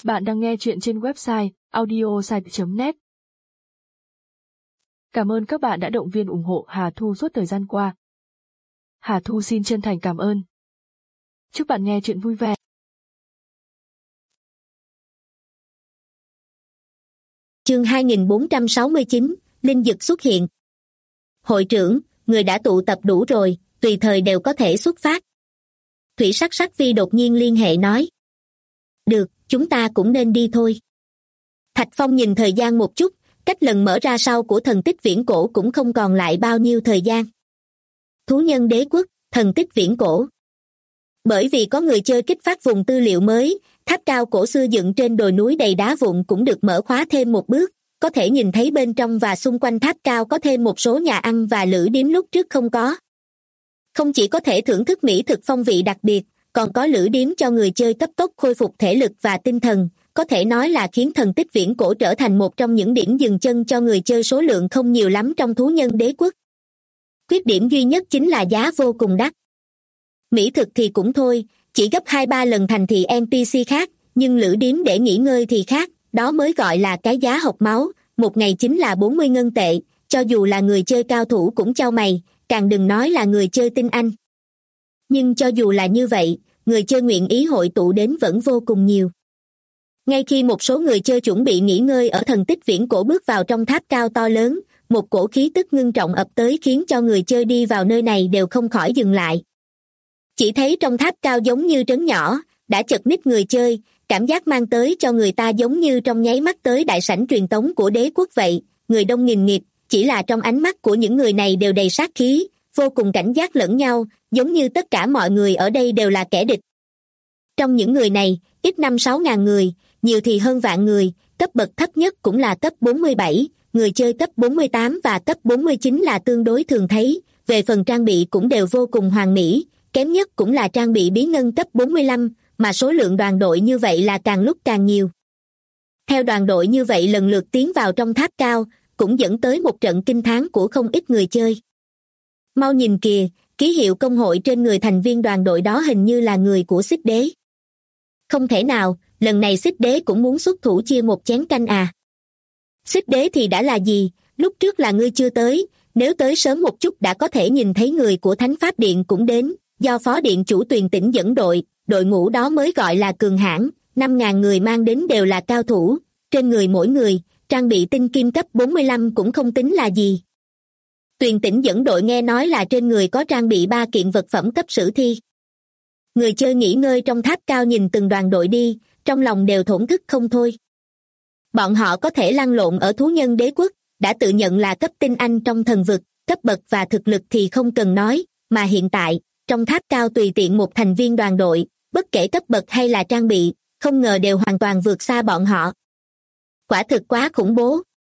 Bạn đang nghe chuyện trên website audiosite.net. Cảm ơn các bạn đã động viên ủng hộ Hà Thu suốt thời gian qua. Hà Thu xin chân thành cảm ơn. Chúc bạn nghe chuyện vui vẻ. Chương 2469, Linh Dực xuất hiện. Hội trưởng, người đã tụ tập đủ rồi, tùy thời đều có thể xuất phát. Thủy Sắc Sắc Phi đột nhiên liên hệ nói. Được, chúng ta cũng nên đi thôi. Thạch Phong nhìn thời gian một chút, cách lần mở ra sau của thần tích viễn cổ cũng không còn lại bao nhiêu thời gian. Thú nhân đế quốc, thần tích viễn cổ. Bởi vì có người chơi kích phát vùng tư liệu mới, tháp cao cổ xưa dựng trên đồi núi đầy đá vụn cũng được mở khóa thêm một bước, có thể nhìn thấy bên trong và xung quanh tháp cao có thêm một số nhà ăn và lữ điếm lúc trước không có. Không chỉ có thể thưởng thức mỹ thực phong vị đặc biệt, còn có lữ điếm cho người chơi cấp tốc khôi phục thể lực và tinh thần, có thể nói là khiến thần tích viễn cổ trở thành một trong những điểm dừng chân cho người chơi số lượng không nhiều lắm trong thú nhân đế quốc. Khuyết điểm duy nhất chính là giá vô cùng đắt. Mỹ thực thì cũng thôi, chỉ gấp 2-3 lần thành thị NPC khác, nhưng lữ điếm để nghỉ ngơi thì khác, đó mới gọi là cái giá hộc máu, một ngày chính là 40 ngân tệ, cho dù là người chơi cao thủ cũng chau mày, càng đừng nói là người chơi tinh anh. Nhưng cho dù là như vậy, người chơi nguyện ý hội tụ đến vẫn vô cùng nhiều. Ngay khi một số người chơi chuẩn bị nghỉ ngơi ở thần tích viễn cổ bước vào trong tháp cao to lớn, một cổ khí tức ngưng trọng ập tới khiến cho người chơi đi vào nơi này đều không khỏi dừng lại. Chỉ thấy trong tháp cao giống như trấn nhỏ, đã chật ních người chơi, cảm giác mang tới cho người ta giống như trong nháy mắt tới đại sảnh truyền tống của đế quốc vậy, người đông nghìn nghịt, chỉ là trong ánh mắt của những người này đều đầy sát khí, vô cùng cảnh giác lẫn nhau, giống như tất cả mọi người ở đây đều là kẻ địch. Trong những người này, ít 5-6 ngàn người, nhiều thì hơn vạn người, cấp bậc thấp nhất cũng là cấp 47, người chơi cấp 48 và cấp 49 là tương đối thường thấy, về phần trang bị cũng đều vô cùng hoàn mỹ, kém nhất cũng là trang bị bí ngân cấp 45, mà số lượng đoàn đội như vậy là càng lúc càng nhiều. Theo đoàn đội như vậy lần lượt tiến vào trong tháp cao, cũng dẫn tới một trận kinh thán của không ít người chơi. Mau nhìn kìa, ký hiệu công hội trên người thành viên đoàn đội đó hình như là người của Xích Đế. Không thể nào, lần này Xích Đế cũng muốn xuất thủ chia một chén canh à. Xích Đế thì đã là gì, lúc trước là ngươi chưa tới, nếu tới sớm một chút đã có thể nhìn thấy người của Thánh Pháp Điện cũng đến, do Phó Điện chủ Tuyền Tĩnh dẫn đội, đội ngũ đó mới gọi là cường hãn, 5.000 người mang đến đều là cao thủ, trên người mỗi người, trang bị tinh kim cấp 45 cũng không tính là gì. Tuyền Tĩnh dẫn đội nghe nói là trên người có trang bị 3 kiện vật phẩm cấp sử thi. Người chơi nghỉ ngơi trong tháp cao nhìn từng đoàn đội đi, trong lòng đều thổn thức không thôi. Bọn họ có thể lăn lộn ở thú nhân đế quốc, đã tự nhận là cấp tinh anh trong thần vực, cấp bậc và thực lực thì không cần nói, mà hiện tại, trong tháp cao tùy tiện một thành viên đoàn đội, bất kể cấp bậc hay là trang bị, không ngờ đều hoàn toàn vượt xa bọn họ. Quả thực quá khủng bố.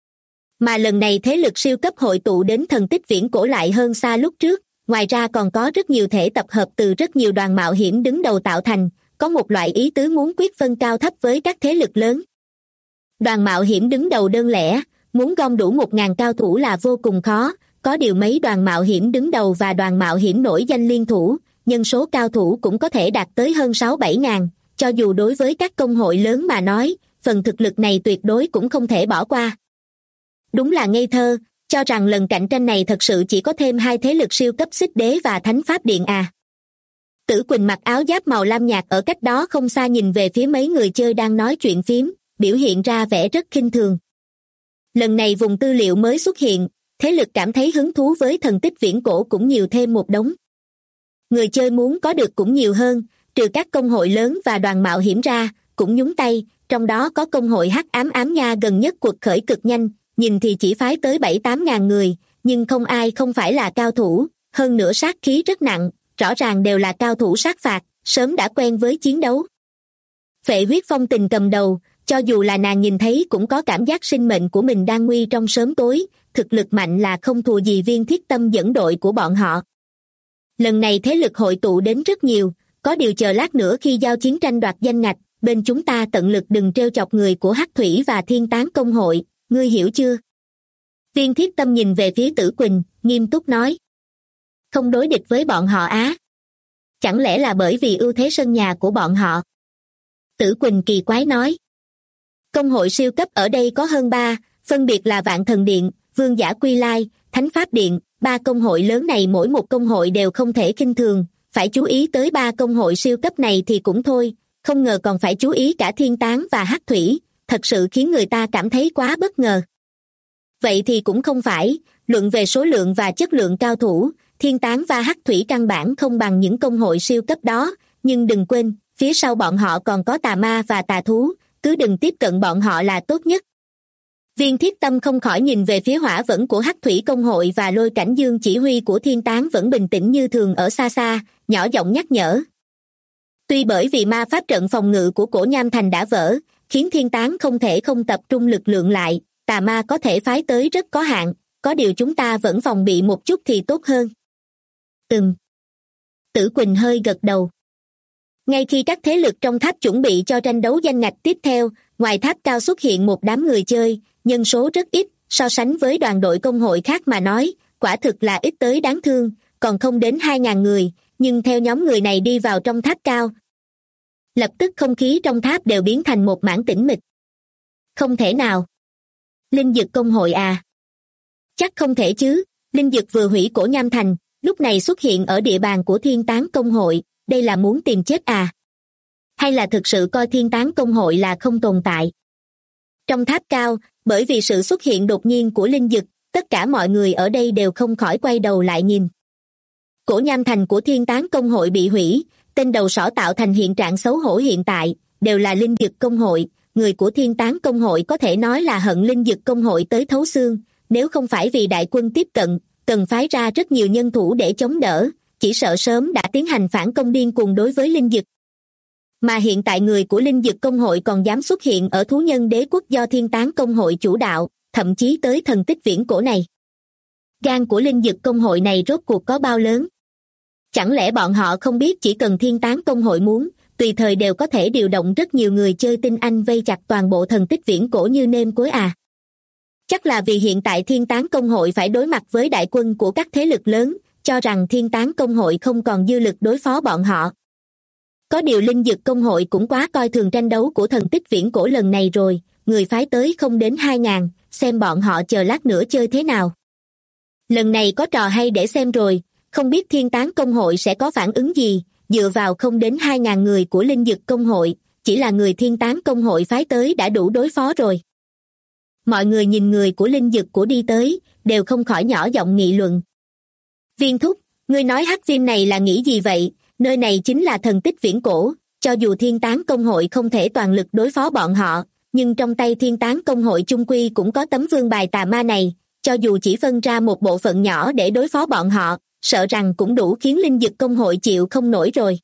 Mà lần này thế lực siêu cấp hội tụ đến thần tích viễn cổ lại hơn xa lúc trước, ngoài ra còn có rất nhiều thể tập hợp từ rất nhiều đoàn mạo hiểm đứng đầu tạo thành, có một loại ý tứ muốn quyết phân cao thấp với các thế lực lớn. Đoàn mạo hiểm đứng đầu đơn lẻ, muốn gom đủ 1.000 cao thủ là vô cùng khó, có điều mấy đoàn mạo hiểm đứng đầu và đoàn mạo hiểm nổi danh liên thủ, nhân số cao thủ cũng có thể đạt tới hơn 6-7 ngàn, cho dù đối với các công hội lớn mà nói, phần thực lực này tuyệt đối cũng không thể bỏ qua. Đúng là ngây thơ, cho rằng lần cạnh tranh này thật sự chỉ có thêm 2 thế lực siêu cấp Xích Đế và Thánh Pháp Điện à. Tử Quỳnh mặc áo giáp màu lam nhạt ở cách đó không xa nhìn về phía mấy người chơi đang nói chuyện phiếm, biểu hiện ra vẻ rất khinh thường. Lần này vùng tư liệu mới xuất hiện, thế lực cảm thấy hứng thú với thần tích viễn cổ cũng nhiều thêm một đống. Người chơi muốn có được cũng nhiều hơn, trừ các công hội lớn và đoàn mạo hiểm ra, cũng nhúng tay, trong đó có công hội Hắc Ám Ám Nha gần nhất cuộc khởi cực nhanh, nhìn thì chỉ phái tới 7-8 ngàn người, nhưng không ai không phải là cao thủ, hơn nữa sát khí rất nặng, rõ ràng đều là cao thủ sát phạt, sớm đã quen với chiến đấu. Phệ huyết phong tình cầm đầu, cho dù là nàng nhìn thấy cũng có cảm giác sinh mệnh của mình đang nguy trong sớm tối, thực lực mạnh là không thua gì Viên Thiết Tâm dẫn đội của bọn họ. Lần này thế lực hội tụ đến rất nhiều, có điều chờ lát nữa khi giao chiến tranh đoạt danh ngạch, bên chúng ta tận lực đừng trêu chọc người của Hắc Thủy và Thiên Tán công hội, ngươi hiểu chưa? Viên Thiết Tâm nhìn về phía Tử Quỳnh, nghiêm túc nói. Không đối địch với bọn họ á? Chẳng lẽ là bởi vì ưu thế sân nhà của bọn họ? Tử Quỳnh kỳ quái nói, Công hội siêu cấp ở đây có hơn 3, phân biệt là Vạn Thần Điện, Vương Giả Quy Lai, Thánh Pháp Điện. 3 công hội lớn này mỗi một công hội đều không thể khinh thường, phải chú ý tới 3 công hội siêu cấp này thì cũng thôi, không ngờ còn phải chú ý cả Thiên Tán và Hắc Thủy, thật sự khiến người ta cảm thấy quá bất ngờ. Vậy thì cũng không phải, luận về số lượng và chất lượng cao thủ, Thiên Tán và Hắc Thủy căn bản không bằng những công hội siêu cấp đó, nhưng đừng quên, phía sau bọn họ còn có tà ma và tà thú, cứ đừng tiếp cận bọn họ là tốt nhất. Viên Thiết Tâm không khỏi nhìn về phía hỏa vẫn của Hắc Thủy công hội và Lôi Cảnh Dương chỉ huy của Thiên Tán vẫn bình tĩnh như thường ở xa xa, nhỏ giọng nhắc nhở. Tuy bởi vì ma pháp trận phòng ngự của Cổ Nham Thành đã vỡ, khiến Thiên Tán không thể không tập trung lực lượng lại, tà ma có thể phái tới rất có hạn, có điều chúng ta vẫn phòng bị một chút thì tốt hơn. Tử Quỳnh hơi gật đầu. Ngay khi các thế lực trong tháp chuẩn bị cho tranh đấu danh ngạch tiếp theo, ngoài tháp cao xuất hiện một đám người chơi, nhân số rất ít, so sánh với đoàn đội công hội khác mà nói, quả thực là ít tới đáng thương, còn không đến 2.000 người, nhưng theo nhóm người này đi vào trong tháp cao. Lập tức không khí trong tháp đều biến thành một mảng tĩnh mịch. Không thể nào. Linh Dực công hội à? Chắc không thể chứ, Linh Dực vừa hủy Cổ Nham Thành, lúc này xuất hiện ở địa bàn của Thiên Tán công hội, đây là muốn tìm chết à? Hay là thực sự coi Thiên Tán công hội là không tồn tại? Trong tháp cao, bởi vì sự xuất hiện đột nhiên của Linh Dực, tất cả mọi người ở đây đều không khỏi quay đầu lại nhìn. Cổ Nham Thành của Thiên Tán công hội bị hủy, tên đầu sỏ tạo thành hiện trạng xấu hổ hiện tại, đều là Linh Dực công hội, người của Thiên Tán công hội có thể nói là hận Linh Dực công hội tới thấu xương, nếu không phải vì đại quân tiếp cận, cần phái ra rất nhiều nhân thủ để chống đỡ, chỉ sợ sớm đã tiến hành phản công điên cuồng đối với Linh Dực. Mà hiện tại người của Linh Dực công hội còn dám xuất hiện ở thú nhân đế quốc do Thiên Tán công hội chủ đạo, thậm chí tới thần tích viễn cổ này. Gan của Linh Dực công hội này rốt cuộc có bao lớn? Chẳng lẽ bọn họ không biết chỉ cần Thiên Tán công hội muốn, tùy thời đều có thể điều động rất nhiều người chơi tinh anh vây chặt toàn bộ thần tích viễn cổ như nêm cối à? Chắc là vì hiện tại Thiên Tán công hội phải đối mặt với đại quân của các thế lực lớn, cho rằng Thiên Tán công hội không còn dư lực đối phó bọn họ. Có điều Linh Dực công hội cũng quá coi thường tranh đấu của thần tích viễn cổ lần này rồi, người phái tới không đến 2.000, xem bọn họ chờ lát nữa chơi thế nào. Lần này có trò hay để xem rồi, không biết Thiên Tán công hội sẽ có phản ứng gì, dựa vào không đến 2.000 người của Linh Dực công hội, chỉ là người Thiên Tán công hội phái tới đã đủ đối phó rồi. Mọi người nhìn người của Linh Dực của đi tới, đều không khỏi nhỏ giọng nghị luận. Viên thúc, ngươi nói hắc viêm này là nghĩ gì vậy? Nơi này chính là thần tích viễn cổ, cho dù Thiên Tán công hội không thể toàn lực đối phó bọn họ, nhưng trong tay Thiên Tán công hội chung quy cũng có tấm vương bài tà ma này, cho dù chỉ phân ra một bộ phận nhỏ để đối phó bọn họ, sợ rằng cũng đủ khiến Linh Dực công hội chịu không nổi rồi.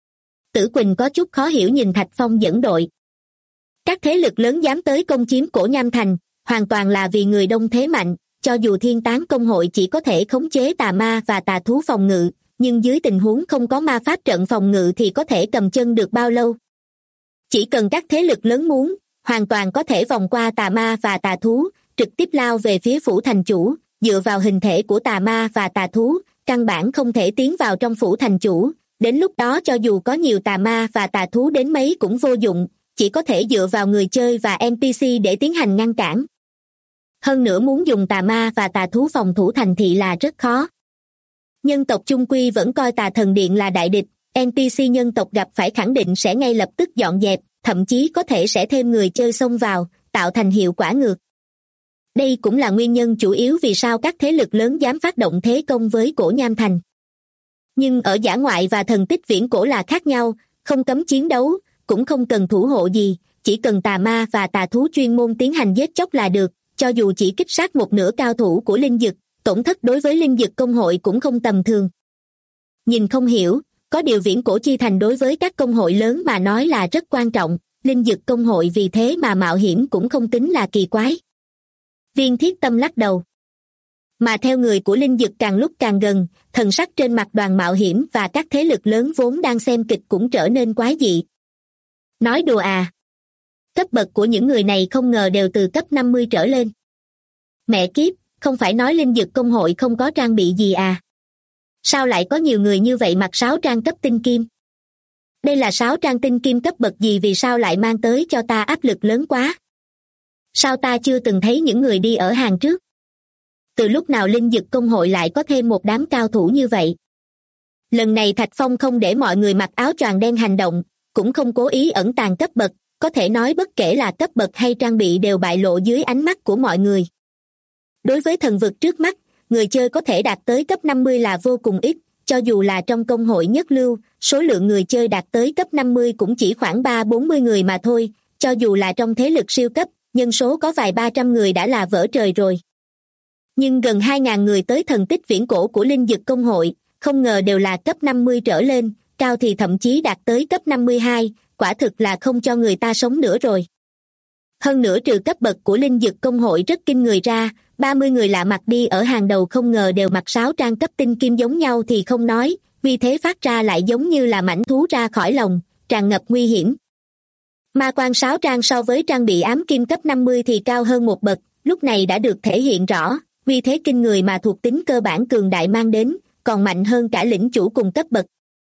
Tử Quỳnh có chút khó hiểu nhìn Thạch Phong dẫn đội. Các thế lực lớn dám tới công chiếm Cổ Nham Thành, hoàn toàn là vì người đông thế mạnh, cho dù Thiên Tán công hội chỉ có thể khống chế tà ma và tà thú phòng ngự, nhưng dưới tình huống không có ma pháp trận phòng ngự thì có thể cầm chân được bao lâu. Chỉ cần các thế lực lớn muốn, hoàn toàn có thể vòng qua tà ma và tà thú, trực tiếp lao về phía phủ thành chủ, dựa vào hình thể của tà ma và tà thú, căn bản không thể tiến vào trong phủ thành chủ, đến lúc đó cho dù có nhiều tà ma và tà thú đến mấy cũng vô dụng, chỉ có thể dựa vào người chơi và NPC để tiến hành ngăn cản. Hơn nữa muốn dùng tà ma và tà thú phòng thủ thành thị là rất khó. Nhân tộc chung quy vẫn coi Tà Thần Điện là đại địch, NPC nhân tộc gặp phải khẳng định sẽ ngay lập tức dọn dẹp, thậm chí có thể sẽ thêm người chơi xông vào, tạo thành hiệu quả ngược. Đây cũng là nguyên nhân chủ yếu vì sao các thế lực lớn dám phát động thế công với Cổ Nham Thành. Nhưng ở dã ngoại và thần tích viễn cổ là khác nhau, không cấm chiến đấu, cũng không cần thủ hộ gì, chỉ cần tà ma và tà thú chuyên môn tiến hành giết chóc là được, cho dù chỉ kích sát một nửa cao thủ của Linh Dực, tổn thất đối với Linh Dực công hội cũng không tầm thường. Nhìn không hiểu, có điều viễn cổ chi thành đối với các công hội lớn mà nói là rất quan trọng, Linh Dực công hội vì thế mà mạo hiểm cũng không tính là kỳ quái. Viên Thiết Tâm lắc đầu. Mà theo người của Linh Dực càng lúc càng gần, thần sắc trên mặt đoàn mạo hiểm và các thế lực lớn vốn đang xem kịch cũng trở nên quái dị. Nói đùa à? Cấp bậc của những người này không ngờ đều từ cấp 50 trở lên. Mẹ kiếp, không phải nói Linh Dực công hội không có trang bị gì à? Sao lại có nhiều người như vậy mặc 6 trang cấp tinh kim? Đây là 6 trang tinh kim cấp bậc gì vì sao lại mang tới cho ta áp lực lớn quá? Sao ta chưa từng thấy những người đi ở hàng trước? Từ lúc nào linh dực công hội lại có thêm một đám cao thủ như vậy? Lần này Thạch Phong không để mọi người mặc áo choàng đen hành động, cũng không cố ý ẩn tàng cấp bậc, có thể nói bất kể là cấp bậc hay trang bị đều bại lộ dưới ánh mắt của mọi người. Đối với thần vực trước mắt, người chơi có thể đạt tới cấp 50 là vô cùng ít, cho dù là trong công hội nhất lưu, số lượng người chơi đạt tới cấp 50 cũng chỉ khoảng 3-40 người mà thôi, cho dù là trong thế lực siêu cấp, nhân số có vài 300 người đã là vỡ trời rồi. Nhưng gần 2.000 người tới thần tích viễn cổ của linh dực công hội, không ngờ đều là cấp 50 trở lên, cao thì thậm chí đạt tới cấp 52, quả thực là không cho người ta sống nữa rồi. Hơn nữa trừ cấp bậc của linh dực công hội rất kinh người ra, 30 người lạ mặt đi ở hàng đầu không ngờ đều mặc 6 trang cấp tinh kim giống nhau thì không nói, vì thế phát ra lại giống như là mãnh thú ra khỏi lồng, tràn ngập nguy hiểm. Ma quan 6 trang so với trang bị ám kim cấp 50 thì cao hơn một bậc, lúc này đã được thể hiện rõ, vì thế kinh người mà thuộc tính cơ bản cường đại mang đến, còn mạnh hơn cả lĩnh chủ cùng cấp bậc.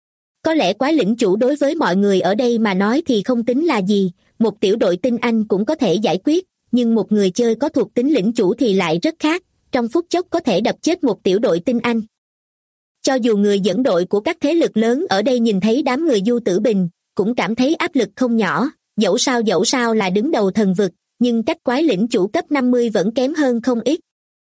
Có lẽ quái lĩnh chủ đối với mọi người ở đây mà nói thì không tính là gì, một tiểu đội tinh anh cũng có thể giải quyết, nhưng một người chơi có thuộc tính lĩnh chủ thì lại rất khác, trong phút chốc có thể đập chết một tiểu đội tinh anh. Cho dù người dẫn đội của các thế lực lớn ở đây nhìn thấy đám người Du Tử Bình, cũng cảm thấy áp lực không nhỏ, dẫu sao là đứng đầu thần vực, nhưng cách quái lĩnh chủ cấp 50 vẫn kém hơn không ít.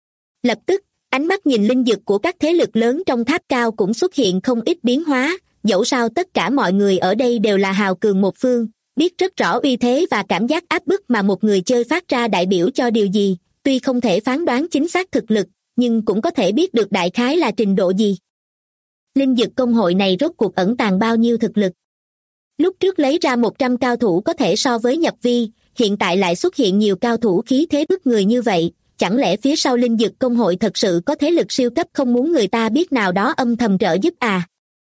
Lập tức, ánh mắt nhìn linh dực của các thế lực lớn trong tháp cao cũng xuất hiện không ít biến hóa, dẫu sao tất cả mọi người ở đây đều là hào cường một phương, biết rất rõ uy thế và cảm giác áp bức mà một người chơi phát ra đại biểu cho điều gì, tuy không thể phán đoán chính xác thực lực, nhưng cũng có thể biết được đại khái là trình độ gì. Linh dực công hội này rốt cuộc ẩn tàng bao nhiêu thực lực? Lúc trước lấy ra 100 cao thủ có thể so với nhập vi, hiện tại lại xuất hiện nhiều cao thủ khí thế bức người như vậy, chẳng lẽ phía sau linh dực công hội thật sự có thế lực siêu cấp không muốn người ta biết nào đó âm thầm trợ giúp à?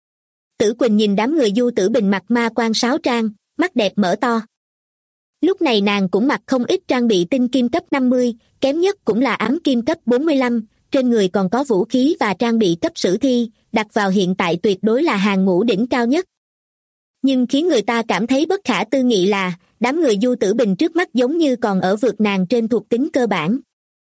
Tử Quỳnh nhìn đám người Du Tử Bình mặc ma quan 6 trang, mắt đẹp mở to. Lúc này nàng cũng mặc không ít trang bị tinh kim cấp 50, kém nhất cũng là ám kim cấp 45, trên người còn có vũ khí và trang bị cấp sử thi, đặt vào hiện tại tuyệt đối là hàng ngũ đỉnh cao nhất. Nhưng khiến người ta cảm thấy bất khả tư nghị là, đám người Du Tử Bình trước mắt giống như còn ở vượt nàng trên thuộc tính cơ bản.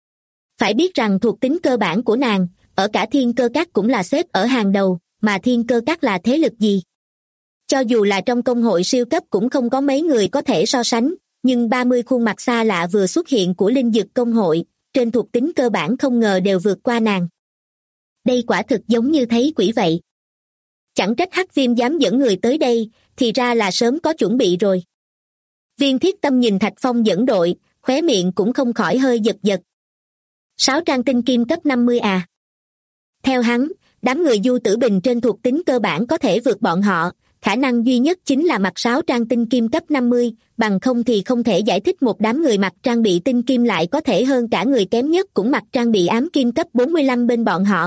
Phải biết rằng thuộc tính cơ bản của nàng, ở cả Thiên Cơ Các cũng là xếp ở hàng đầu, mà Thiên Cơ Các là thế lực gì? Cho dù là trong công hội siêu cấp cũng không có mấy người có thể so sánh, nhưng 30 khuôn mặt xa lạ vừa xuất hiện của linh dực công hội, trên thuộc tính cơ bản không ngờ đều vượt qua nàng. Đây quả thực giống như thấy quỷ vậy. Chẳng trách Hắc Viêm dám dẫn người tới đây, thì ra là sớm có chuẩn bị rồi. Viên Thiết Tâm nhìn Thạch Phong dẫn đội, khóe miệng cũng không khỏi hơi giật giật. 6 trang tinh kim cấp 50 à? Theo hắn, đám người Du Tử Bình trên thuộc tính cơ bản có thể vượt bọn họ, khả năng duy nhất chính là mặc 6 trang tinh kim cấp 50, bằng không thì không thể giải thích một đám người mặc trang bị tinh kim lại có thể hơn cả người kém nhất cũng mặc trang bị ám kim cấp 45 bên bọn họ.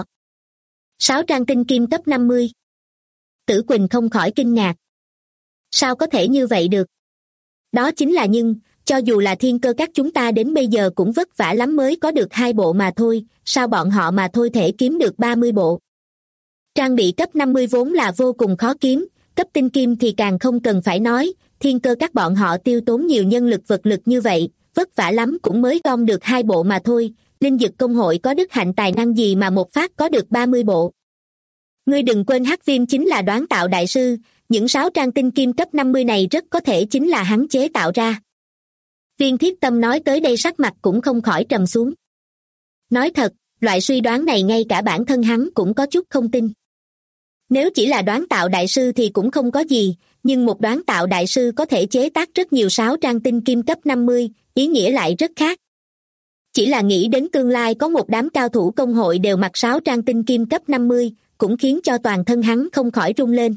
6 trang tinh kim cấp 50. Tử Quỳnh không khỏi kinh ngạc. Sao có thể như vậy được? Đó chính là nhưng, cho dù là Thiên Cơ Các chúng ta đến bây giờ cũng vất vả lắm mới có được 2 bộ mà thôi, sao bọn họ mà thôi thể kiếm được 30 bộ? Trang bị cấp 50 vốn là vô cùng khó kiếm, cấp tinh kim thì càng không cần phải nói, Thiên Cơ Các bọn họ tiêu tốn nhiều nhân lực vật lực như vậy, vất vả lắm cũng mới gom được 2 bộ mà thôi, linh dực công hội có đức hạnh tài năng gì mà một phát có được 30 bộ. Ngươi đừng quên Hắc Viêm chính là đoán tạo đại sư, những 6 trang tinh kim cấp 50 này rất có thể chính là hắn chế tạo ra. Viên Thiết Tâm nói tới đây sắc mặt cũng không khỏi trầm xuống. Nói thật, loại suy đoán này ngay cả bản thân hắn cũng có chút không tin. Nếu chỉ là đoán tạo đại sư thì cũng không có gì, nhưng một đoán tạo đại sư có thể chế tác rất nhiều 6 trang tinh kim cấp 50, ý nghĩa lại rất khác. Chỉ là nghĩ đến tương lai có một đám cao thủ công hội đều mặc 6 trang tinh kim cấp 50, cũng khiến cho toàn thân hắn không khỏi rung lên.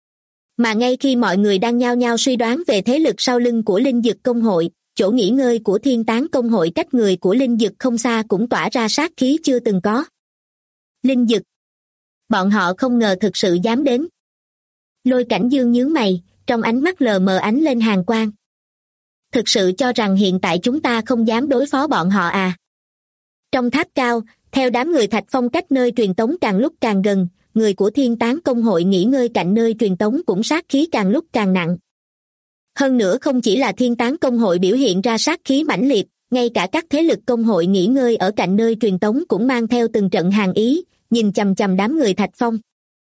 Mà ngay khi mọi người đang nhao nhao suy đoán về thế lực sau lưng của linh dực công hội, chỗ nghỉ ngơi của Thiên Tán công hội cách người của linh dực không xa cũng tỏa ra sát khí chưa từng có. Linh dực. Bọn họ không ngờ thực sự dám đến. Lôi Cảnh Dương nhướng mày, trong ánh mắt lờ mờ ánh lên hàn quang. Thực sự cho rằng hiện tại chúng ta không dám đối phó bọn họ à? Trong tháp cao, theo đám người Thạch Phong cách nơi truyền tống càng lúc càng gần, người của Thiên Tán công hội nghỉ ngơi cạnh nơi truyền tống cũng sát khí càng lúc càng nặng. Hơn nữa không chỉ là Thiên Tán công hội biểu hiện ra sát khí mãnh liệt, ngay cả các thế lực công hội nghỉ ngơi ở cạnh nơi truyền tống cũng mang theo từng trận hàn ý, nhìn chằm chằm đám người Thạch Phong.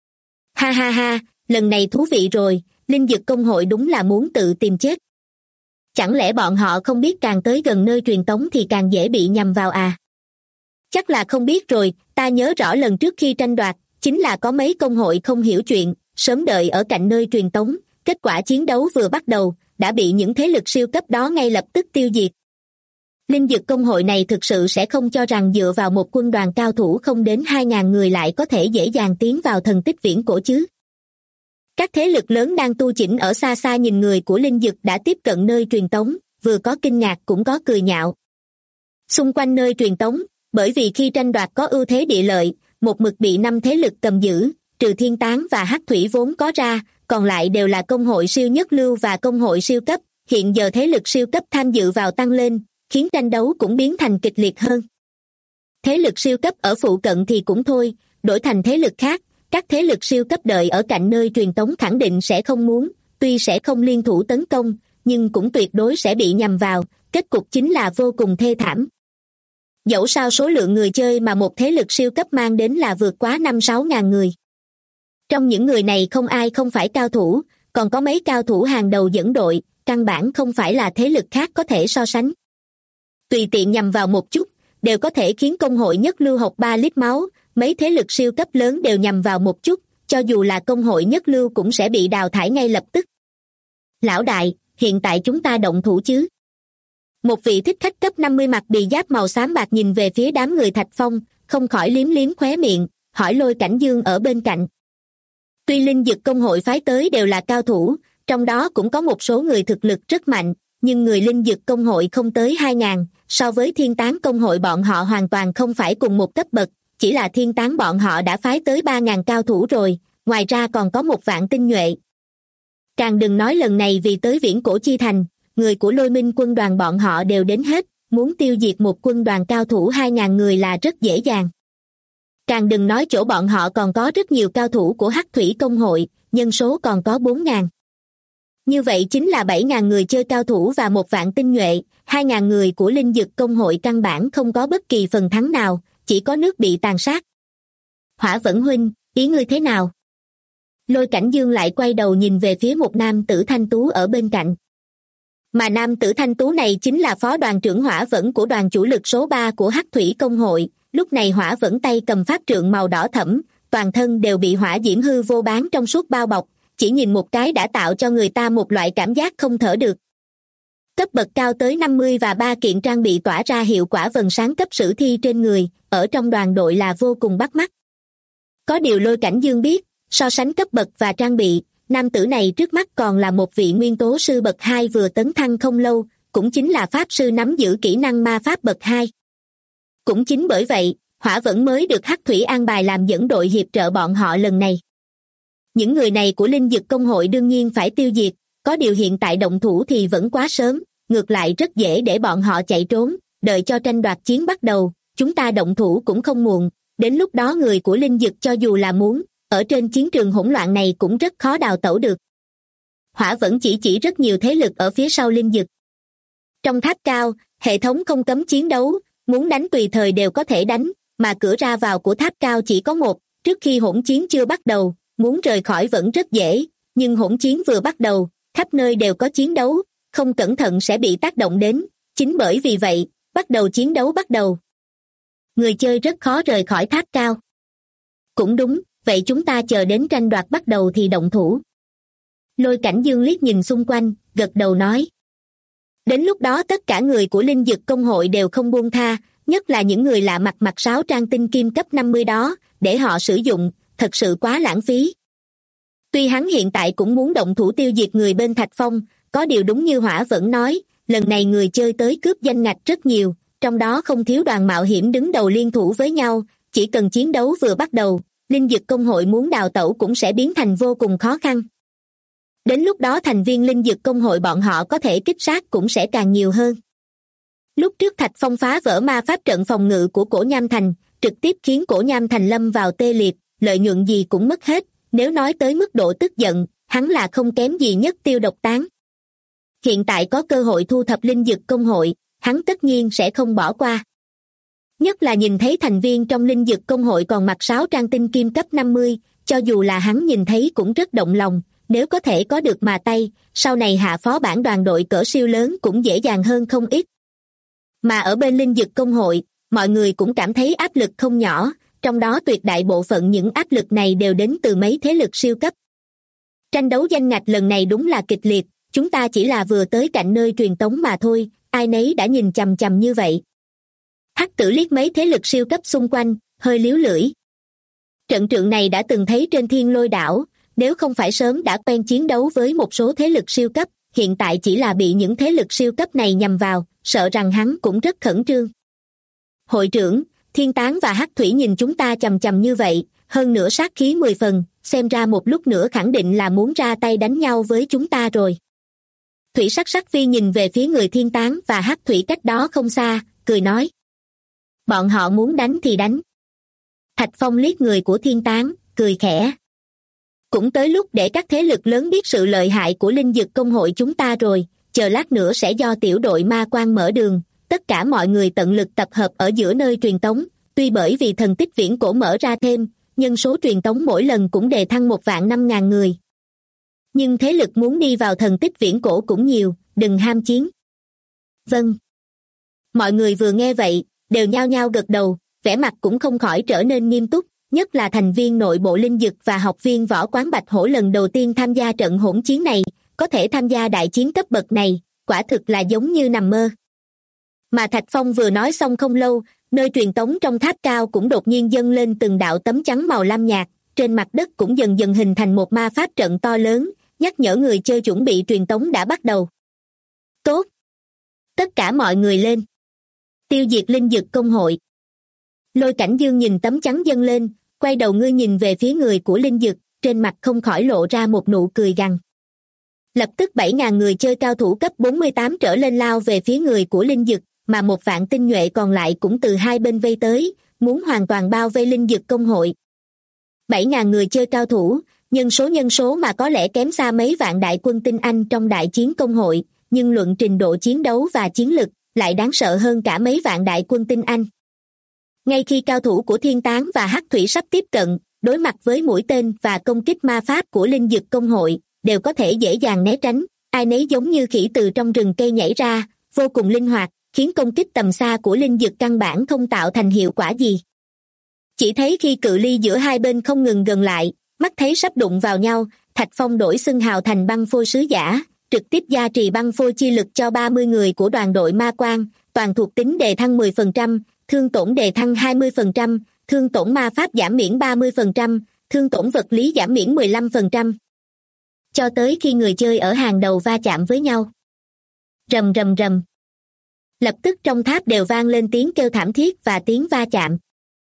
Ha ha ha, lần này thú vị rồi, linh dực công hội đúng là muốn tự tìm chết. Chẳng lẽ bọn họ không biết càng tới gần nơi truyền tống thì càng dễ bị nhằm vào à? Chắc là không biết rồi, ta nhớ rõ lần trước khi tranh đoạt, chính là có mấy công hội không hiểu chuyện, sớm đợi ở cạnh nơi truyền tống, kết quả chiến đấu vừa bắt đầu, đã bị những thế lực siêu cấp đó ngay lập tức tiêu diệt. Linh dực công hội này thực sự sẽ không cho rằng dựa vào một quân đoàn cao thủ không đến 2.000 người lại có thể dễ dàng tiến vào thần tích viễn cổ chứ. Các thế lực lớn đang tu chỉnh ở xa xa nhìn người của linh dực đã tiếp cận nơi truyền tống, vừa có kinh ngạc cũng có cười nhạo. Xung quanh nơi truyền tống, bởi vì khi tranh đoạt có ưu thế địa lợi, một mực bị 5 thế lực cầm giữ, trừ Thiên Tán và Hắc Thủy vốn có ra, còn lại đều là công hội siêu nhất lưu và công hội siêu cấp. Hiện giờ thế lực siêu cấp tham dự vào tăng lên, khiến tranh đấu cũng biến thành kịch liệt hơn. Thế lực siêu cấp ở phụ cận thì cũng thôi, đổi thành thế lực khác, các thế lực siêu cấp đợi ở cạnh nơi truyền tống khẳng định sẽ không muốn, tuy sẽ không liên thủ tấn công, nhưng cũng tuyệt đối sẽ bị nhằm vào, kết cục chính là vô cùng thê thảm. Dẫu sao số lượng người chơi mà một thế lực siêu cấp mang đến là vượt quá 5-6 ngàn người. Trong những người này không ai không phải cao thủ, còn có mấy cao thủ hàng đầu dẫn đội, căn bản không phải là thế lực khác có thể so sánh. Tùy tiện nhằm vào một chút, đều có thể khiến công hội nhất lưu học 3 lít máu, mấy thế lực siêu cấp lớn đều nhằm vào một chút, cho dù là công hội nhất lưu cũng sẽ bị đào thải ngay lập tức. Lão đại, hiện tại chúng ta động thủ chứ? Một vị thích khách cấp 50 mặc bì giáp màu xám bạc nhìn về phía đám người Thạch Phong, không khỏi liếm liếm khóe miệng, hỏi Lôi Cảnh Dương ở bên cạnh. Tuy linh dực công hội phái tới đều là cao thủ, trong đó cũng có một số người thực lực rất mạnh, nhưng người linh dực công hội không tới 2.000, so với Thiên Tán công hội bọn họ hoàn toàn không phải cùng một cấp bậc, chỉ là Thiên Tán bọn họ đã phái tới 3.000 cao thủ rồi, ngoài ra còn có 1 vạn tinh nhuệ. Càng đừng nói lần này vì tới viễn cổ chi thành, người của Lôi Minh quân đoàn bọn họ đều đến hết, muốn tiêu diệt một quân đoàn cao thủ 2.000 người là rất dễ dàng. Càng đừng nói chỗ bọn họ còn có rất nhiều cao thủ của Hắc Thủy công hội, nhân số còn có 4.000. Như vậy chính là 7.000 người chơi cao thủ và 1 vạn tinh nhuệ, 2.000 người của linh dực công hội căn bản không có bất kỳ phần thắng nào, chỉ có nước bị tàn sát. Hỏa Vẫn huynh, ý ngươi thế nào? Lôi Cảnh Dương lại quay đầu nhìn về phía một nam tử thanh tú ở bên cạnh. Mà nam tử thanh tú này chính là phó đoàn trưởng Hỏa Vẫn của đoàn chủ lực số 3 của Hắc Thủy công hội. Lúc này Hỏa Vẫn tay cầm pháp trượng màu đỏ thẫm, toàn thân đều bị hỏa diễm hư vô bán trong suốt bao bọc, chỉ nhìn một cái đã tạo cho người ta một loại cảm giác không thở được. Cấp bậc cao tới 50 và 3 kiện trang bị tỏa ra hiệu quả vầng sáng cấp sử thi trên người, ở trong đoàn đội là vô cùng bắt mắt. Có điều Lôi Cảnh Dương biết, so sánh cấp bậc và trang bị, nam tử này trước mắt còn là một vị nguyên tố sư bậc 2 vừa tấn thăng không lâu, cũng chính là pháp sư nắm giữ kỹ năng ma pháp bậc 2. Cũng chính bởi vậy, Hỏa Vẫn mới được Hắc Thủy an bài làm dẫn đội hiệp trợ bọn họ lần này. Những người này của linh dực công hội đương nhiên phải tiêu diệt, có điều hiện tại động thủ thì vẫn quá sớm, ngược lại rất dễ để bọn họ chạy trốn, đợi cho tranh đoạt chiến bắt đầu, chúng ta động thủ cũng không muộn, đến lúc đó người của linh dực cho dù là muốn, ở trên chiến trường hỗn loạn này cũng rất khó đào tẩu được. Hỏa Vẫn chỉ rất nhiều thế lực ở phía sau linh dực. Trong tháp cao, hệ thống không cấm chiến đấu, muốn đánh tùy thời đều có thể đánh, mà cửa ra vào của tháp cao chỉ có một, trước khi hỗn chiến chưa bắt đầu, muốn rời khỏi vẫn rất dễ, nhưng hỗn chiến vừa bắt đầu, khắp nơi đều có chiến đấu, không cẩn thận sẽ bị tác động đến, chính bởi vì vậy, bắt đầu chiến đấu bắt đầu. Người chơi rất khó rời khỏi tháp cao. Cũng đúng, vậy chúng ta chờ đến tranh đoạt bắt đầu thì động thủ. Lôi Cảnh Dương liếc nhìn xung quanh, gật đầu nói. Đến lúc đó tất cả người của linh dực công hội đều không buông tha, nhất là những người lạ mặt mặc sáo trang tinh kim cấp 50 đó, để họ sử dụng, thật sự quá lãng phí. Tuy hắn hiện tại cũng muốn động thủ tiêu diệt người bên Thạch Phong, có điều đúng như Hỏa Vẫn nói, lần này người chơi tới cướp danh ngạch rất nhiều, trong đó không thiếu đoàn mạo hiểm đứng đầu liên thủ với nhau, chỉ cần chiến đấu vừa bắt đầu, linh dực công hội muốn đào tẩu cũng sẽ biến thành vô cùng khó khăn. Đến lúc đó thành viên linh dực công hội bọn họ có thể kích sát cũng sẽ càng nhiều hơn. Lúc trước Thạch Phong phá vỡ ma pháp trận phòng ngự của Cổ Nham Thành, trực tiếp khiến Cổ Nham Thành lâm vào tê liệt, lợi nhuận gì cũng mất hết, nếu nói tới mức độ tức giận, hắn là không kém gì Nhất Tiêu Độc Tán. Hiện tại có cơ hội thu thập linh dực công hội, hắn tất nhiên sẽ không bỏ qua. Nhất là nhìn thấy thành viên trong linh dực công hội còn mặc 6 trang tinh kim cấp 50, cho dù là hắn nhìn thấy cũng rất động lòng, nếu có thể có được mà tay, sau này hạ phó bản đoàn đội cỡ siêu lớn cũng dễ dàng hơn không ít. Mà ở bên linh dực công hội, mọi người cũng cảm thấy áp lực không nhỏ, trong đó tuyệt đại bộ phận những áp lực này đều đến từ mấy thế lực siêu cấp. Tranh đấu danh ngạch lần này đúng là kịch liệt, chúng ta chỉ là vừa tới cạnh nơi truyền tống mà thôi, ai nấy đã nhìn chằm chằm như vậy. Hắc Tử liếc mấy thế lực siêu cấp xung quanh, hơi líu lưỡi. Trận trượng này đã từng thấy trên Thiên Lôi đảo, nếu không phải sớm đã quen chiến đấu với một số thế lực siêu cấp, hiện tại chỉ là bị những thế lực siêu cấp này nhằm vào, sợ rằng hắn cũng rất khẩn trương. Hội trưởng, Thiên Tán và Hắc Thủy nhìn chúng ta chằm chằm như vậy, hơn nữa sát khí 10 phần, xem ra một lúc nữa khẳng định là muốn ra tay đánh nhau với chúng ta rồi. Thủy Sắc Sắc Vi nhìn về phía người Thiên Tán và Hắc Thủy cách đó không xa, cười nói. Bọn họ muốn đánh thì đánh. Thạch Phong liếc người của Thiên Tán, cười khẽ. Cũng tới lúc để các thế lực lớn biết sự lợi hại của linh dực công hội chúng ta rồi, chờ lát nữa sẽ do tiểu đội ma quang mở đường, tất cả mọi người tận lực tập hợp ở giữa nơi truyền tống, tuy bởi vì thần tích viễn cổ mở ra thêm, nhân số truyền tống mỗi lần cũng đề thăng 1.500.000 người. Nhưng thế lực muốn đi vào thần tích viễn cổ cũng nhiều, đừng ham chiến. Vâng. Mọi người vừa nghe vậy, đều nhao nhao gật đầu, vẻ mặt cũng không khỏi trở nên nghiêm túc, nhất là thành viên nội bộ linh dực và học viên võ quán Bạch Hổ lần đầu tiên tham gia trận hỗn chiến này, có thể tham gia đại chiến cấp bậc này, quả thực là giống như nằm mơ. Mà Thạch Phong vừa nói xong không lâu, nơi truyền tống trong tháp cao cũng đột nhiên dâng lên từng đạo tấm chắn màu lam nhạt, trên mặt đất cũng dần dần hình thành một ma pháp trận to lớn, nhắc nhở người chơi chuẩn bị truyền tống đã bắt đầu. Tốt! Tất cả mọi người lên! Tiêu diệt linh dực công hội. Lôi Cảnh Dương nhìn tấm chắn dâng lên, quay đầu ngươi nhìn về phía người của linh dực, trên mặt không khỏi lộ ra một nụ cười gằn. Lập tức 7.000 người chơi cao thủ cấp 48 trở lên lao về phía người của linh dực, mà 1.000 tinh nhuệ còn lại cũng từ hai bên vây tới, muốn hoàn toàn bao vây linh dực công hội. 7.000 người chơi cao thủ, nhân số mà có lẽ kém xa mấy vạn đại quân tinh Anh trong đại chiến công hội, nhưng luận trình độ chiến đấu và chiến lực, lại đáng sợ hơn cả mấy vạn đại quân tinh Anh. Ngay khi cao thủ của Thiên Tán và Hắc Thủy sắp tiếp cận, đối mặt với mũi tên và công kích ma pháp của linh dực công hội, đều có thể dễ dàng né tránh, ai nấy giống như khỉ từ trong rừng cây nhảy ra, vô cùng linh hoạt, khiến công kích tầm xa của linh dực căn bản không tạo thành hiệu quả gì. Chỉ thấy khi cự ly giữa hai bên không ngừng gần lại, mắt thấy sắp đụng vào nhau, Thạch Phong đổi xưng hào thành băng phôi sứ giả, trực tiếp gia trì băng phôi chi lực cho 30 người của đoàn đội ma quang, toàn thuộc tính đề thăng 10%, thương tổn đề thăng 20%, thương tổn ma pháp giảm miễn 30%, thương tổn vật lý giảm miễn 15%. Cho tới khi người chơi ở hàng đầu va chạm với nhau. Rầm rầm rầm. Lập tức trong tháp đều vang lên tiếng kêu thảm thiết và tiếng va chạm.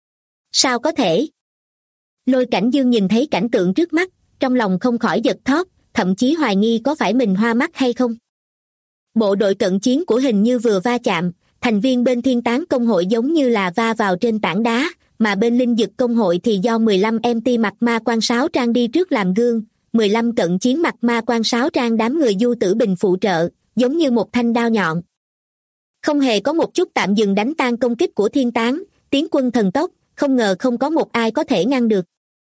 Sao có thể? Lôi Cảnh Dương nhìn thấy cảnh tượng trước mắt, trong lòng không khỏi giật thót, thậm chí hoài nghi có phải mình hoa mắt hay không. Bộ đội cận chiến của hình như vừa va chạm, thành viên bên Thiên Tán công hội giống như là va vào trên tảng đá, mà bên linh dực công hội thì do 15 MT mặc ma quan sáo trang đi trước làm gương, 15 cận chiến mặc ma quan sáo trang đám người du tử bình phụ trợ, giống như một thanh đao nhọn. Không hề có một chút tạm dừng đánh tan công kích của Thiên Tán, tiến quân thần tốc, không ngờ không có một ai có thể ngăn được.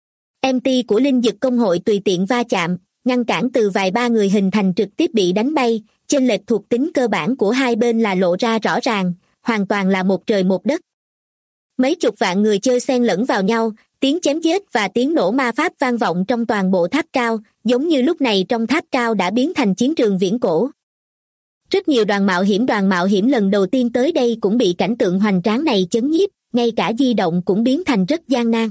MT của linh dực công hội tùy tiện va chạm, ngăn cản từ vài ba người hình thành trực tiếp bị đánh bay, chênh lệch thuộc tính cơ bản của hai bên là lộ ra rõ ràng, hoàn toàn là một trời một đất. Mấy chục vạn người chơi xen lẫn vào nhau, tiếng chém giết và tiếng nổ ma pháp vang vọng trong toàn bộ tháp cao, giống như lúc này trong tháp cao đã biến thành chiến trường viễn cổ. Rất nhiều đoàn mạo hiểm lần đầu tiên tới đây cũng bị cảnh tượng hoành tráng này chấn nhiếp, ngay cả di động cũng biến thành rất gian nan.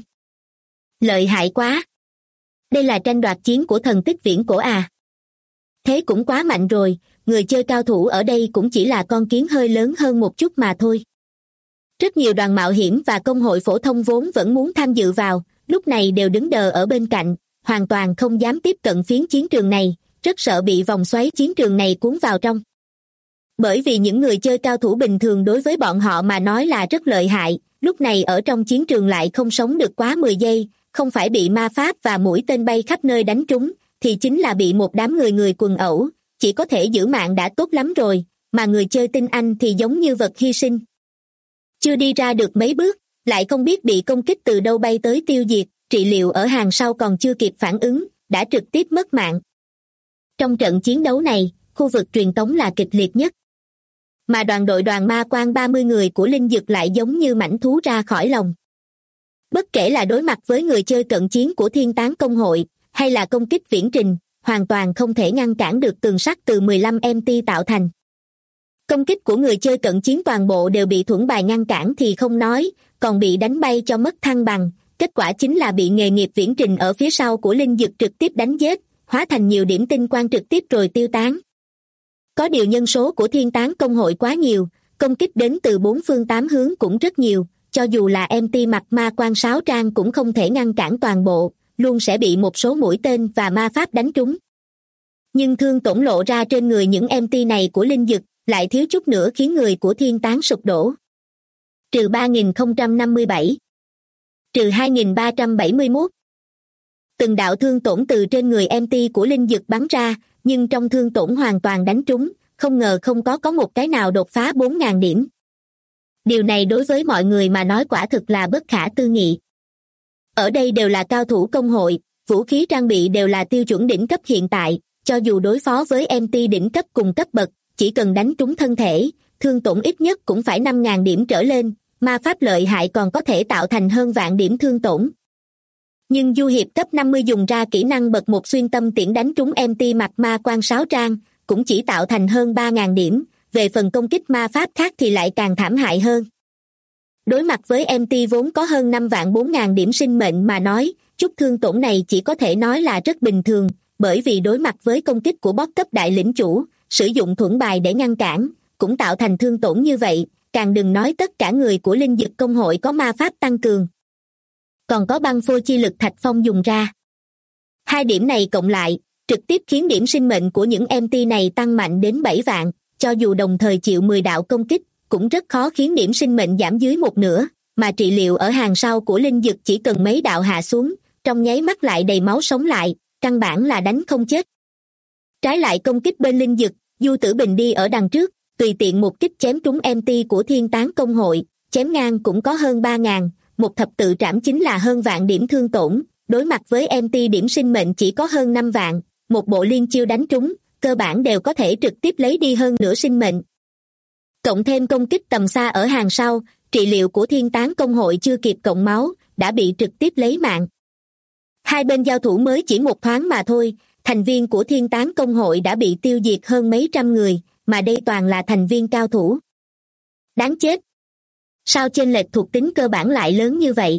Lợi hại quá! Đây là tranh đoạt chiến của thần tích viễn cổ à? Thế cũng quá mạnh rồi, người chơi cao thủ ở đây cũng chỉ là con kiến hơi lớn hơn một chút mà thôi. Rất nhiều đoàn mạo hiểm và công hội phổ thông vốn vẫn muốn tham dự vào, lúc này đều đứng đờ ở bên cạnh, hoàn toàn không dám tiếp cận phiến chiến trường này, rất sợ bị vòng xoáy chiến trường này cuốn vào trong. Bởi vì những người chơi cao thủ bình thường đối với bọn họ mà nói là rất lợi hại, lúc này ở trong chiến trường lại không sống được quá 10 giây, không phải bị ma pháp và mũi tên bay khắp nơi đánh trúng, thì chính là bị một đám người quần ẩu, chỉ có thể giữ mạng đã tốt lắm rồi, mà người chơi tinh anh thì giống như vật hy sinh. Chưa đi ra được mấy bước, lại không biết bị công kích từ đâu bay tới tiêu diệt, trị liệu ở hàng sau còn chưa kịp phản ứng, đã trực tiếp mất mạng. Trong trận chiến đấu này, khu vực truyền tống là kịch liệt nhất. Mà đoàn ma quan 30 người của Linh Dực lại giống như mãnh thú ra khỏi lồng. Bất kể là đối mặt với người chơi cận chiến của Thiên Tán Công hội, hay là công kích viễn trình, hoàn toàn không thể ngăn cản được tường sắt từ 15 MT tạo thành. Công kích của người chơi cận chiến toàn bộ đều bị thuẫn bài ngăn cản thì không nói, còn bị đánh bay cho mất thăng bằng. Kết quả chính là bị nghề nghiệp viễn trình ở phía sau của Linh Dực trực tiếp đánh giết, hóa thành nhiều điểm tinh quang trực tiếp rồi tiêu tán. Có điều nhân số của Thiên Tán Công hội quá nhiều, công kích đến từ 4 phương 8 hướng cũng rất nhiều, cho dù là MT mặc ma quan 6 trang cũng không thể ngăn cản toàn bộ, luôn sẽ bị một số mũi tên và ma pháp đánh trúng. Nhưng thương tổn lộ ra trên người những MT này của Linh Dực lại thiếu chút nữa khiến người của Thiên Tán sụp đổ. Trừ 3057. Trừ 2371. Từng đạo thương tổn từ trên người MT của Linh Dực bắn ra, nhưng trong thương tổn hoàn toàn đánh trúng, không ngờ không có một cái nào đột phá 4.000 điểm. Điều này đối với mọi người mà nói quả thực là bất khả tư nghị. Ở đây đều là cao thủ công hội, vũ khí trang bị đều là tiêu chuẩn đỉnh cấp hiện tại, cho dù đối phó với MT đỉnh cấp cùng cấp bậc, chỉ cần đánh trúng thân thể, thương tổn ít nhất cũng phải 5.000 điểm trở lên, ma pháp lợi hại còn có thể tạo thành hơn vạn điểm thương tổn. Nhưng Du Hiệp cấp 50 dùng ra kỹ năng bậc 1 xuyên tâm tiễn đánh trúng MT mặc ma quan 6 trang, cũng chỉ tạo thành hơn 3.000 điểm, về phần công kích ma pháp khác thì lại càng thảm hại hơn. Đối mặt với MT vốn có hơn 5 vạn 4.000 điểm sinh mệnh mà nói, chút thương tổn này chỉ có thể nói là rất bình thường, bởi vì đối mặt với công kích của boss cấp đại lĩnh chủ, sử dụng thuẫn bài để ngăn cản, cũng tạo thành thương tổn như vậy, càng đừng nói tất cả người của Linh Dực Công hội có ma pháp tăng cường. Còn có băng phôi chi lực Thạch Phong dùng ra. Hai điểm này cộng lại, trực tiếp khiến điểm sinh mệnh của những MT này tăng mạnh đến 7 vạn, cho dù đồng thời chịu 10 đạo công kích, cũng rất khó khiến điểm sinh mệnh giảm dưới một nửa, mà trị liệu ở hàng sau của Linh Dực chỉ cần mấy đạo hạ xuống, trong nháy mắt lại đầy máu sống lại, căn bản là đánh không chết. Trái lại công kích bên Linh Dực, Du Tử Bình đi ở đằng trước, tùy tiện một kích chém trúng MT của Thiên Tán Công hội, chém ngang cũng có hơn 3.000, một thập tự trảm chính là hơn vạn điểm thương tổn, đối mặt với MT điểm sinh mệnh chỉ có hơn 5 vạn, một bộ liên chiêu đánh trúng, cơ bản đều có thể trực tiếp lấy đi hơn nửa sinh mệnh. Cộng thêm công kích tầm xa ở hàng sau, trị liệu của Thiên Tán Công hội chưa kịp cộng máu, đã bị trực tiếp lấy mạng. Hai bên giao thủ mới chỉ một thoáng mà thôi, thành viên của Thiên Tán Công hội đã bị tiêu diệt hơn mấy trăm người, mà đây toàn là thành viên cao thủ. Đáng chết! Sao chênh lệch thuộc tính cơ bản lại lớn như vậy?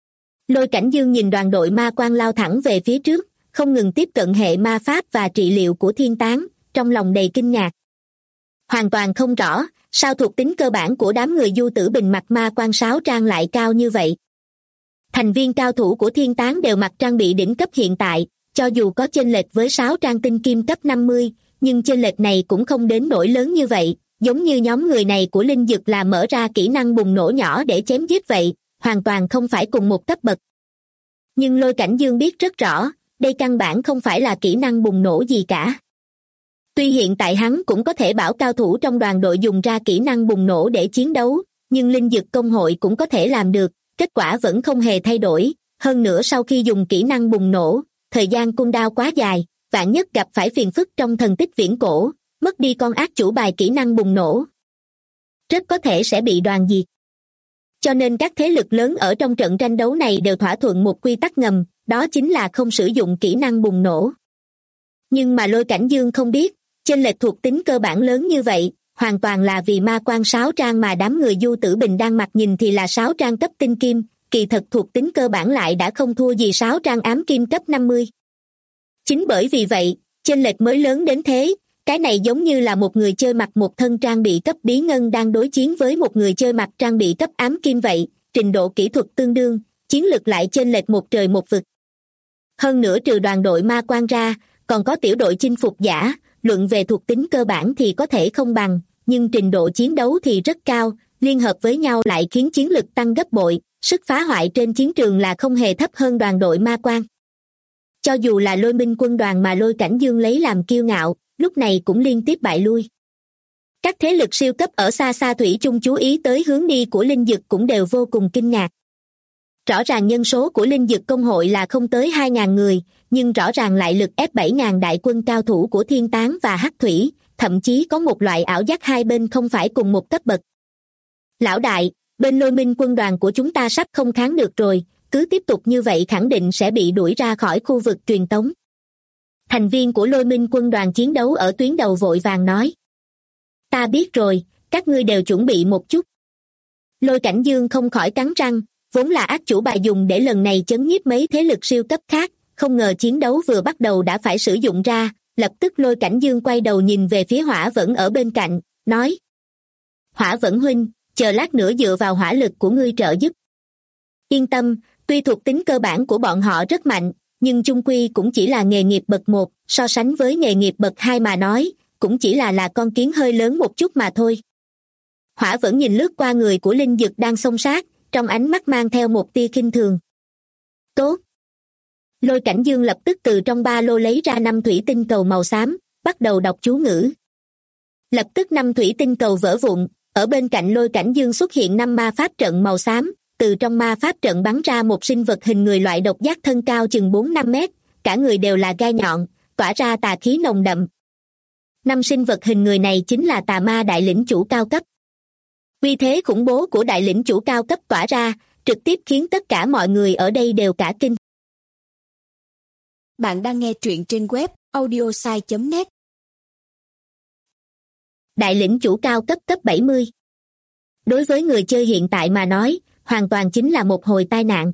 Lôi Cảnh Dương nhìn đoàn đội ma quan lao thẳng về phía trước, không ngừng tiếp cận hệ ma pháp và trị liệu của Thiên Tán, trong lòng đầy kinh ngạc. Hoàn toàn không rõ, sao thuộc tính cơ bản của đám người Du Tử Bình mặc ma quan 6 trang lại cao như vậy. Thành viên cao thủ của Thiên Tán đều mặc trang bị đỉnh cấp hiện tại, cho dù có chênh lệch với 6 trang tinh kim cấp 50, nhưng chênh lệch này cũng không đến nỗi lớn như vậy, giống như nhóm người này của Linh Dực là mở ra kỹ năng bùng nổ nhỏ để chém giết vậy, hoàn toàn không phải cùng một cấp bậc. Nhưng Lôi Cảnh Dương biết rất rõ, đây căn bản không phải là kỹ năng bùng nổ gì cả. Tuy hiện tại hắn cũng có thể bảo cao thủ trong đoàn đội dùng ra kỹ năng bùng nổ để chiến đấu, nhưng Linh Dực Công hội cũng có thể làm được, kết quả vẫn không hề thay đổi. Hơn nữa sau khi dùng kỹ năng bùng nổ, thời gian cooldown quá dài, vạn nhất gặp phải phiền phức trong thần tích viễn cổ, mất đi con ác chủ bài kỹ năng bùng nổ, rất có thể sẽ bị đoàn diệt. Cho nên các thế lực lớn ở trong trận tranh đấu này đều thỏa thuận một quy tắc ngầm, đó chính là không sử dụng kỹ năng bùng nổ. Nhưng mà Lôi Cảnh Dương không biết, chênh lệch thuộc tính cơ bản lớn như vậy, hoàn toàn là vì ma quan 6 trang mà đám người Du Tử Bình đang mặc nhìn thì là 6 trang cấp tinh kim, kỳ thật thuộc tính cơ bản lại đã không thua gì 6 trang ám kim cấp 50. Chính bởi vì vậy, chênh lệch mới lớn đến thế, cái này giống như là một người chơi mặc một thân trang bị cấp bí ngân đang đối chiến với một người chơi mặc trang bị cấp ám kim vậy, trình độ kỹ thuật tương đương, chiến lực lại chênh lệch một trời một vực. Hơn nữa trừ đoàn đội ma quan ra, còn có tiểu đội chinh phục giả, luận về thuộc tính cơ bản thì có thể không bằng, nhưng trình độ chiến đấu thì rất cao, liên hợp với nhau lại khiến chiến lực tăng gấp bội, sức phá hoại trên chiến trường là không hề thấp hơn đoàn đội ma quan. Cho dù là Lôi Minh quân đoàn mà Lôi Cảnh Dương lấy làm kiêu ngạo, lúc này cũng liên tiếp bại lui. Các thế lực siêu cấp ở xa xa thủy chung chú ý tới hướng đi của linh dực cũng đều vô cùng kinh ngạc. Rõ ràng nhân số của linh dực công hội là không tới 2.000 người, nhưng rõ ràng lại lực ép 7.000 đại quân cao thủ của thiên tán và hắc thủy, thậm chí có một loại ảo giác hai bên không phải cùng một cấp bậc. Lão đại, bên Lôi Minh quân đoàn của chúng ta sắp không kháng được rồi, cứ tiếp tục như vậy khẳng định sẽ bị đuổi ra khỏi khu vực truyền tống. Thành viên của Lôi Minh quân đoàn chiến đấu ở tuyến đầu vội vàng nói. Ta biết rồi, các ngươi đều chuẩn bị một chút. Lôi Cảnh Dương không khỏi cắn răng, vốn là ác chủ bài dùng để lần này chấn nhiếp mấy thế lực siêu cấp khác, không ngờ chiến đấu vừa bắt đầu đã phải sử dụng ra, lập tức Lôi Cảnh Dương quay đầu nhìn về phía Hỏa Vẫn ở bên cạnh, nói. Hỏa Vẫn huynh, chờ lát nữa dựa vào hỏa lực của ngươi trợ giúp. Yên tâm, tuy thuộc tính cơ bản của bọn họ rất mạnh, nhưng chung quy cũng chỉ là nghề nghiệp bậc 1, so sánh với nghề nghiệp bậc 2 mà nói, cũng chỉ là con kiến hơi lớn một chút mà thôi. Hỏa Vẫn nhìn lướt qua người của linh dực đang xông sát, trong ánh mắt mang theo một tia khinh thường. Tốt. Lôi Cảnh Dương lập tức từ trong ba lô lấy ra 5 thủy tinh cầu màu xám, bắt đầu đọc chú ngữ. Lập tức 5 thủy tinh cầu vỡ vụn, ở bên cạnh Lôi Cảnh Dương xuất hiện 5 ma pháp trận màu xám, từ trong ma pháp trận bắn ra một sinh vật hình người loại độc giác thân cao chừng 4-5 mét, cả người đều là gai nhọn, tỏa ra tà khí nồng đậm. 5 sinh vật hình người này chính là tà ma đại lĩnh chủ cao cấp. Uy thế khủng bố của đại lĩnh chủ cao cấp tỏa ra, trực tiếp khiến tất cả mọi người ở đây đều cả kinh. Bạn đang nghe truyện trên web audiosai.net. Đại lĩnh chủ cao cấp cấp 70. Đối với người chơi hiện tại mà nói, hoàn toàn chính là một hồi tai nạn.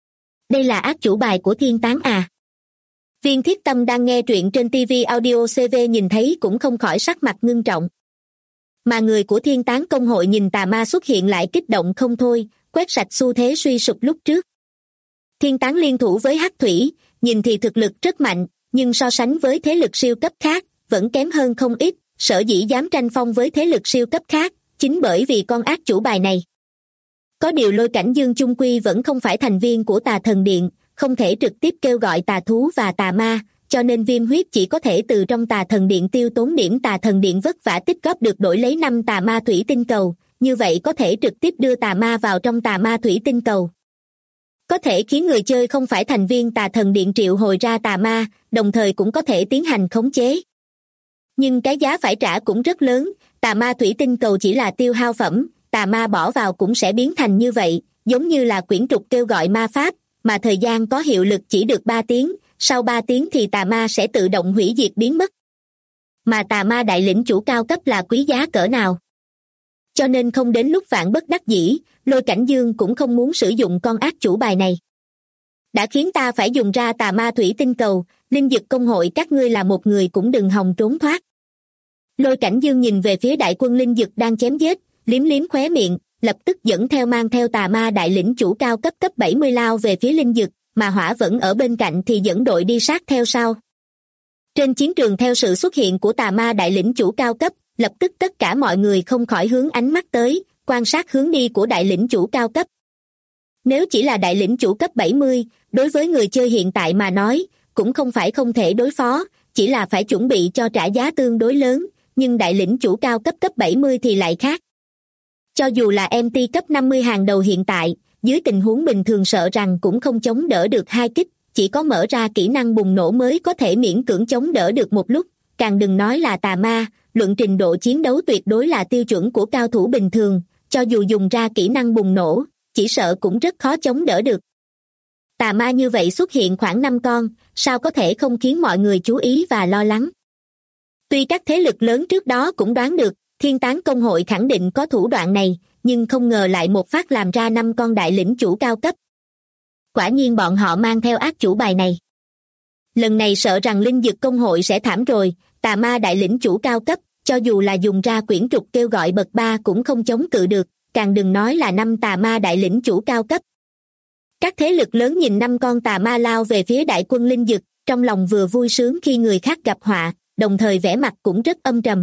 Đây là ác chủ bài của thiên tán à? Viên Thiết Tâm đang nghe truyện trên TV Audio CV nhìn thấy cũng không khỏi sắc mặt ngưng trọng. Mà người của thiên tán công hội nhìn tà ma xuất hiện lại kích động không thôi, quét sạch xu thế suy sụp lúc trước. Thiên tán liên thủ với hắc thủy, nhìn thì thực lực rất mạnh, nhưng so sánh với thế lực siêu cấp khác, vẫn kém hơn không ít, sở dĩ dám tranh phong với thế lực siêu cấp khác, chính bởi vì con ác chủ bài này. Có điều Lôi Cảnh Dương chung quy vẫn không phải thành viên của Tà Thần Điện, không thể trực tiếp kêu gọi tà thú và tà ma, cho nên Viêm Huyết chỉ có thể từ trong Tà Thần Điện tiêu tốn điểm Tà Thần Điện vất vả tích góp được đổi lấy 5 tà ma thủy tinh cầu, như vậy có thể trực tiếp đưa tà ma vào trong tà ma thủy tinh cầu. Có thể khiến người chơi không phải thành viên Tà Thần Điện triệu hồi ra tà ma, đồng thời cũng có thể tiến hành khống chế. Nhưng cái giá phải trả cũng rất lớn, tà ma thủy tinh cầu chỉ là tiêu hao phẩm, tà ma bỏ vào cũng sẽ biến thành như vậy, giống như là quyển trục kêu gọi ma pháp, mà thời gian có hiệu lực chỉ được 3 tiếng, sau 3 tiếng thì tà ma sẽ tự động hủy diệt biến mất. Mà tà ma đại lĩnh chủ cao cấp là quý giá cỡ nào? Cho nên không đến lúc vạn bất đắc dĩ, Lôi Cảnh Dương cũng không muốn sử dụng con ác chủ bài này. Đã khiến ta phải dùng ra tà ma thủy tinh cầu, linh dực công hội các ngươi là một người cũng đừng hòng trốn thoát. Lôi Cảnh Dương nhìn về phía đại quân linh dực đang chém giết, liếm liếm khóe miệng, lập tức dẫn theo mang theo tà ma đại lĩnh chủ cao cấp cấp 70 lao về phía linh dực, mà Hỏa Vẫn ở bên cạnh thì dẫn đội đi sát theo sau. Trên chiến trường theo sự xuất hiện của tà ma đại lĩnh chủ cao cấp, lập tức tất cả mọi người không khỏi hướng ánh mắt tới, quan sát hướng đi của đại lĩnh chủ cao cấp. Nếu chỉ là đại lĩnh chủ cấp 70, đối với người chơi hiện tại mà nói, cũng không phải không thể đối phó, chỉ là phải chuẩn bị cho trả giá tương đối lớn, nhưng đại lĩnh chủ cao cấp cấp 70 thì lại khác. Cho dù là MT cấp 50 hàng đầu hiện tại, dưới tình huống bình thường sợ rằng cũng không chống đỡ được 2 kích, chỉ có mở ra kỹ năng bùng nổ mới có thể miễn cưỡng chống đỡ được một lúc, càng đừng nói là tà ma, luận trình độ chiến đấu tuyệt đối là tiêu chuẩn của cao thủ bình thường, cho dù dùng ra kỹ năng bùng nổ, chỉ sợ cũng rất khó chống đỡ được. Tà ma như vậy xuất hiện khoảng 5 con, sao có thể không khiến mọi người chú ý và lo lắng. Tuy các thế lực lớn trước đó cũng đoán được, thiên tán công hội khẳng định có thủ đoạn này, nhưng không ngờ lại một phát làm ra 5 con đại lĩnh chủ cao cấp. Quả nhiên bọn họ mang theo ác chủ bài này. Lần này sợ rằng linh dực công hội sẽ thảm rồi, tà ma đại lĩnh chủ cao cấp, cho dù là dùng ra quyển trục kêu gọi bậc 3 cũng không chống cự được, càng đừng nói là 5 tà ma đại lĩnh chủ cao cấp. Các thế lực lớn nhìn 5 con tà ma lao về phía đại quân linh dực, trong lòng vừa vui sướng khi người khác gặp họa, đồng thời vẻ mặt cũng rất âm trầm.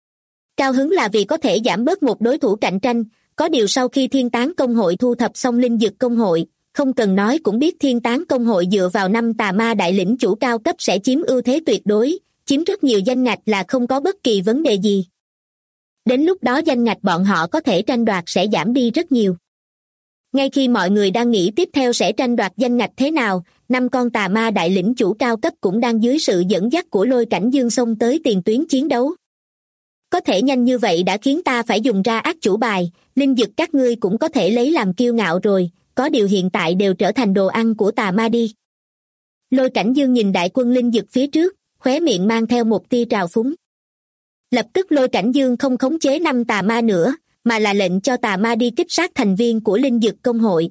Cao hứng là vì có thể giảm bớt một đối thủ cạnh tranh, có điều sau khi thiên tán công hội thu thập xong linh dực công hội, không cần nói cũng biết thiên tán công hội dựa vào 5 tà ma đại lĩnh chủ cao cấp sẽ chiếm ưu thế tuyệt đối, chiếm rất nhiều danh ngạch là không có bất kỳ vấn đề gì. Đến lúc đó danh ngạch bọn họ có thể tranh đoạt sẽ giảm đi rất nhiều. Ngay khi mọi người đang nghĩ tiếp theo sẽ tranh đoạt danh ngạch thế nào, 5 con tà ma đại lĩnh chủ cao cấp cũng đang dưới sự dẫn dắt của Lôi Cảnh Dương xông tới tiền tuyến chiến đấu. Có thể nhanh như vậy đã khiến ta phải dùng ra ác chủ bài, linh dực các ngươi cũng có thể lấy làm kiêu ngạo rồi, có điều hiện tại đều trở thành đồ ăn của tà ma đi. Lôi Cảnh Dương nhìn đại quân linh dực phía trước, khóe miệng mang theo một tia trào phúng. Lập tức Lôi Cảnh Dương không khống chế 5 tà ma nữa, mà là lệnh cho tà ma đi kích sát thành viên của linh dực công hội.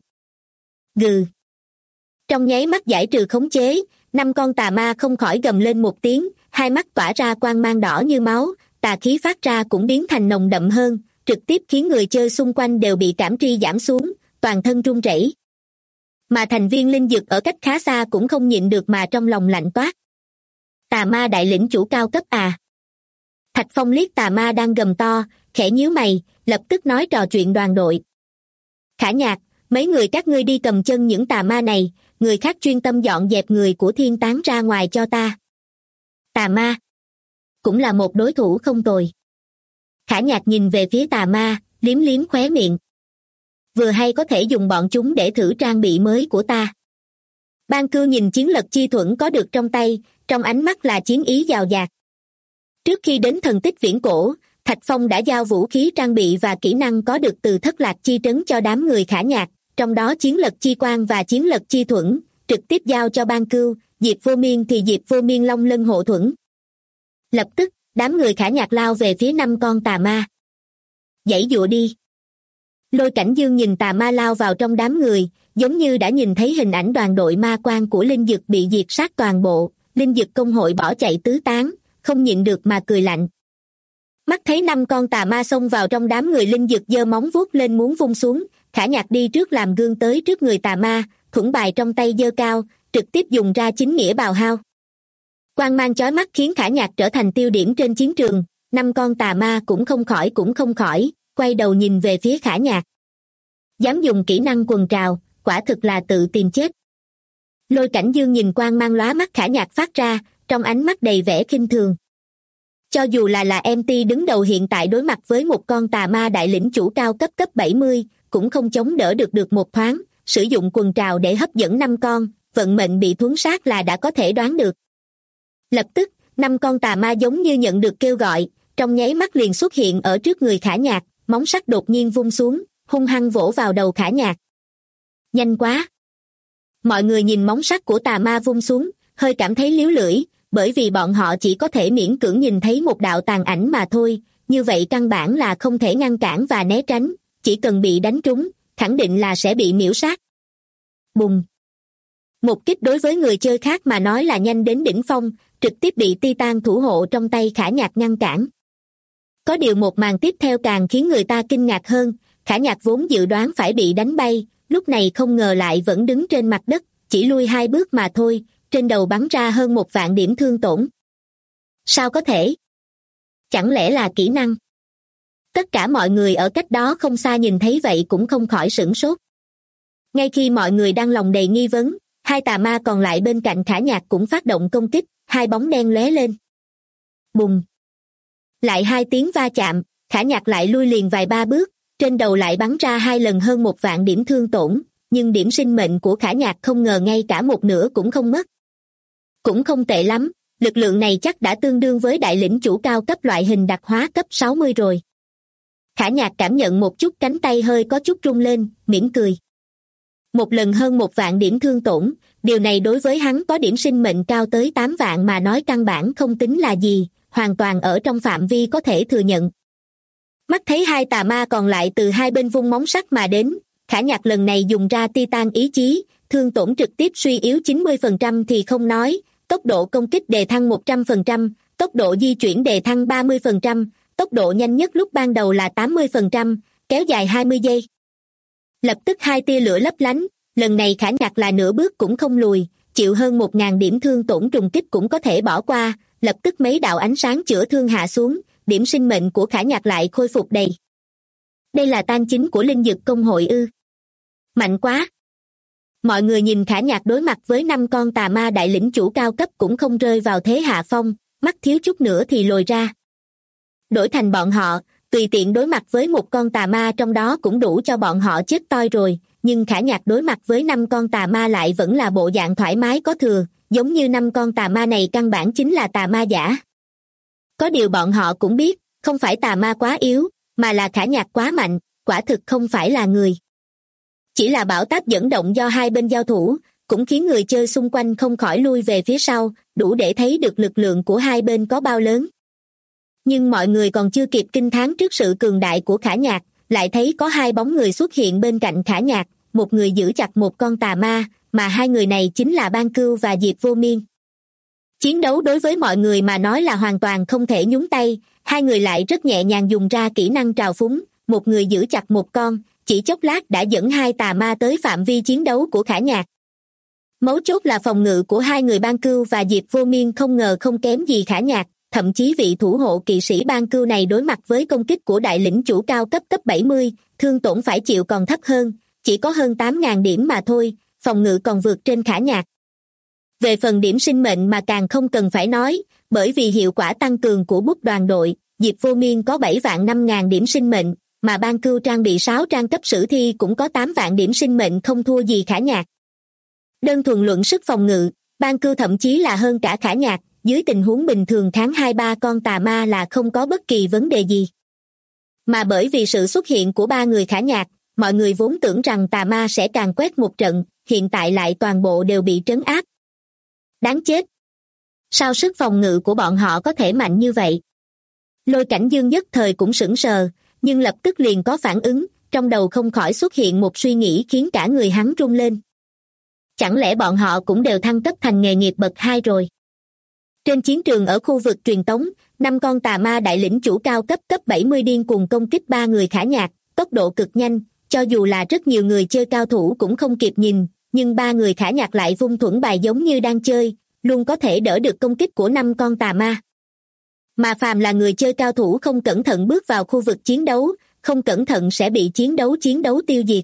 Gừ. Trong nháy mắt giải trừ khống chế, 5 con tà ma không khỏi gầm lên một tiếng, hai mắt tỏa ra quang mang đỏ như máu, tà khí phát ra cũng biến thành nồng đậm hơn, trực tiếp khiến người chơi xung quanh đều bị cảm tri giảm xuống, toàn thân run rẩy. Mà thành viên linh dực ở cách khá xa cũng không nhịn được mà trong lòng lạnh toát. Tà ma đại lĩnh chủ cao cấp à? Thạch Phong liếc tà ma đang gầm to, khẽ nhíu mày, lập tức nói trò chuyện đoàn đội. Khả Nhạc, mấy người các ngươi đi cầm chân những tà ma này, người khác chuyên tâm dọn dẹp người của Thiên Tán ra ngoài cho ta. Tà ma cũng là một đối thủ không tồi. Khả Nhạc nhìn về phía tà ma, liếm liếm khóe miệng. Vừa hay có thể dùng bọn chúng để thử trang bị mới của ta. Ban Cưu nhìn chiến lật chi thuẫn có được trong tay, trong ánh mắt là chiến ý dào dạt. Trước khi đến thần tích viễn cổ, Thạch Phong đã giao vũ khí trang bị và kỹ năng có được từ Thất Lạc chi trấn cho đám người Khả Nhạc, trong đó chiến lật chi quang và chiến lật chi thuẫn, trực tiếp giao cho Ban Cưu, Diệp Vô Miên thì Diệp Vô Miên Long Lân hộ thuẫn. Lập tức, đám người Khả Nhạc lao về phía 5 con tà ma. Giãy giụa đi. Lôi Cảnh Dương nhìn tà ma lao vào trong đám người, giống như đã nhìn thấy hình ảnh đoàn đội ma quan của linh dực bị diệt sát toàn bộ, linh dực công hội bỏ chạy tứ tán, không nhịn được mà cười lạnh. Mắt thấy 5 con tà ma xông vào trong đám người linh dực giơ móng vuốt lên muốn vung xuống, Khả Nhạc đi trước làm gương tới trước người tà ma, thuẫn bài trong tay giơ cao, trực tiếp dùng ra chính nghĩa bào hao. Quang mang chói mắt khiến Khả Nhạc trở thành tiêu điểm trên chiến trường, 5 con tà ma cũng không khỏi, quay đầu nhìn về phía Khả Nhạc. Dám dùng kỹ năng quần trào, quả thực là tự tìm chết. Lôi Cảnh Dương nhìn quang mang lóa mắt Khả Nhạc phát ra, trong ánh mắt đầy vẻ khinh thường. Cho dù là MT đứng đầu hiện tại đối mặt với một con tà ma đại lĩnh chủ cao cấp 70, cũng không chống đỡ được một thoáng, sử dụng quần trào để hấp dẫn 5 con, vận mệnh bị thuấn sát là đã có thể đoán được. Lập tức, 5 con tà ma giống như nhận được kêu gọi, trong nháy mắt liền xuất hiện ở trước người Khả Nhạc, móng sắt đột nhiên vung xuống, hung hăng vỗ vào đầu Khả Nhạc. Nhanh quá! Mọi người nhìn móng sắt của tà ma vung xuống, hơi cảm thấy líu lưỡi, bởi vì bọn họ chỉ có thể miễn cưỡng nhìn thấy một đạo tàn ảnh mà thôi, như vậy căn bản là không thể ngăn cản và né tránh, chỉ cần bị đánh trúng, khẳng định là sẽ bị miễu sát. Bùng! Một kích đối với người chơi khác mà nói là nhanh đến đỉnh phong, trực tiếp bị Titan thủ hộ trong tay Khả Nhạc ngăn cản. Có điều một màn tiếp theo càng khiến người ta kinh ngạc hơn, Khả Nhạc vốn dự đoán phải bị đánh bay, lúc này không ngờ lại vẫn đứng trên mặt đất, chỉ lui 2 bước mà thôi, trên đầu bắn ra hơn 1 vạn điểm thương tổn. Sao có thể? Chẳng lẽ là kỹ năng? Tất cả mọi người ở cách đó không xa nhìn thấy vậy cũng không khỏi sửng sốt. Ngay khi mọi người đang lòng đầy nghi vấn, 2 tà ma còn lại bên cạnh Khả Nhạc cũng phát động công kích, 2 bóng đen lóe lên. Bùng! Lại 2 tiếng va chạm, Khả Nhạc lại lui liền vài 3 bước, trên đầu lại bắn ra 2 lần hơn 1 vạn điểm thương tổn, nhưng điểm sinh mệnh của Khả Nhạc không ngờ ngay cả một nửa cũng không mất. Cũng không tệ lắm, lực lượng này chắc đã tương đương với đại lĩnh chủ cao cấp loại hình đặc hóa cấp 60 rồi. Khả Nhạc cảm nhận một chút cánh tay hơi có chút rung lên, mỉm cười. Một lần hơn 1 vạn điểm thương tổn, điều này đối với hắn có điểm sinh mệnh cao tới 8 vạn mà nói căn bản không tính là gì, hoàn toàn ở trong phạm vi có thể thừa nhận. Mắt thấy 2 tà ma còn lại từ 2 bên vung móng sắt mà đến, Khả Nhạc lần này dùng ra Titan ý chí, thương tổn trực tiếp suy yếu 90% thì không nói, tốc độ công kích đề thăng 100%, tốc độ di chuyển đề thăng 30%, tốc độ nhanh nhất lúc ban đầu là 80%, kéo dài 20 giây. Lập tức 2 tia lửa lấp lánh, lần này Khả Nhạc là nửa bước cũng không lùi, chịu hơn 1.000 điểm thương tổn trùng kích cũng có thể bỏ qua, lập tức mấy đạo ánh sáng chữa thương hạ xuống, điểm sinh mệnh của Khả Nhạc lại khôi phục đầy. Đây là tan chính của linh dực công hội ư? Mạnh quá! Mọi người nhìn Khả Nhạc đối mặt với 5 con tà ma đại lĩnh chủ cao cấp cũng không rơi vào thế hạ phong, mắt thiếu chút nữa thì lồi ra. Đổi thành bọn họ, Tùy tiện đối mặt với một con tà ma trong đó cũng đủ cho bọn họ chết toi rồi, nhưng Khả Nhạc đối mặt với 5 con tà ma lại vẫn là bộ dạng thoải mái có thừa, giống như 5 con tà ma này căn bản chính là tà ma giả. Có điều bọn họ cũng biết, không phải tà ma quá yếu, mà là Khả Nhạc quá mạnh, quả thực không phải là người. Chỉ là bão táp dẫn động do hai bên giao thủ, cũng khiến người chơi xung quanh không khỏi lui về phía sau, đủ để thấy được lực lượng của hai bên có bao lớn. Nhưng mọi người còn chưa kịp kinh thán trước sự cường đại của Khả Nhạc, lại thấy có 2 bóng người xuất hiện bên cạnh Khả Nhạc, một người giữ chặt một con tà ma, mà 2 người này chính là Ban Cưu và Diệp Vô Miên. Chiến đấu đối với mọi người mà nói là hoàn toàn không thể nhúng tay, 2 người lại rất nhẹ nhàng dùng ra kỹ năng trào phúng, một người giữ chặt một con, chỉ chốc lát đã dẫn 2 tà ma tới phạm vi chiến đấu của Khả Nhạc. Mấu chốt là phòng ngự của 2 người Ban Cưu và Diệp Vô Miên không ngờ không kém gì Khả Nhạc, thậm chí vị thủ hộ kỵ sĩ Ban Cưu này đối mặt với công kích của đại lĩnh chủ cao cấp 70, thương tổn phải chịu còn thấp hơn, chỉ có hơn 8.000 điểm mà thôi, phòng ngự còn vượt trên Khả Nhạc. Về phần điểm sinh mệnh mà càng không cần phải nói, bởi vì hiệu quả tăng cường của bút đoàn đội, Diệp Vô Miên có 7.500.000 điểm sinh mệnh, mà Ban Cưu trang bị 6 trang cấp sử thi cũng có 8 vạn điểm sinh mệnh không thua gì Khả Nhạc. Đơn thuần luận sức phòng ngự, Ban Cưu thậm chí là hơn cả Khả Nhạc, dưới tình huống bình thường kháng 2-3 con tà ma là không có bất kỳ vấn đề gì. Mà bởi vì sự xuất hiện của 3 người Khả Nhạc, mọi người vốn tưởng rằng tà ma sẽ càng quét một trận, hiện tại lại toàn bộ đều bị trấn áp. Đáng chết! Sao sức phòng ngự của bọn họ có thể mạnh như vậy? Lôi Cảnh Dương nhất thời cũng sững sờ, nhưng lập tức liền có phản ứng, trong đầu không khỏi xuất hiện một suy nghĩ khiến cả người hắn rung lên. Chẳng lẽ bọn họ cũng đều thăng cấp thành nghề nghiệp bậc 2 rồi? Trên chiến trường ở khu vực truyền tống, 5 con tà ma đại lĩnh chủ cao cấp 70 điên cuồng công kích 3 người Khả Nhạc, tốc độ cực nhanh, cho dù là rất nhiều người chơi cao thủ cũng không kịp nhìn, nhưng 3 người Khả Nhạc lại vung thuẫn bài giống như đang chơi, luôn có thể đỡ được công kích của 5 con tà ma. Mà phàm là người chơi cao thủ không cẩn thận bước vào khu vực chiến đấu, không cẩn thận sẽ bị chiến đấu tiêu diệt.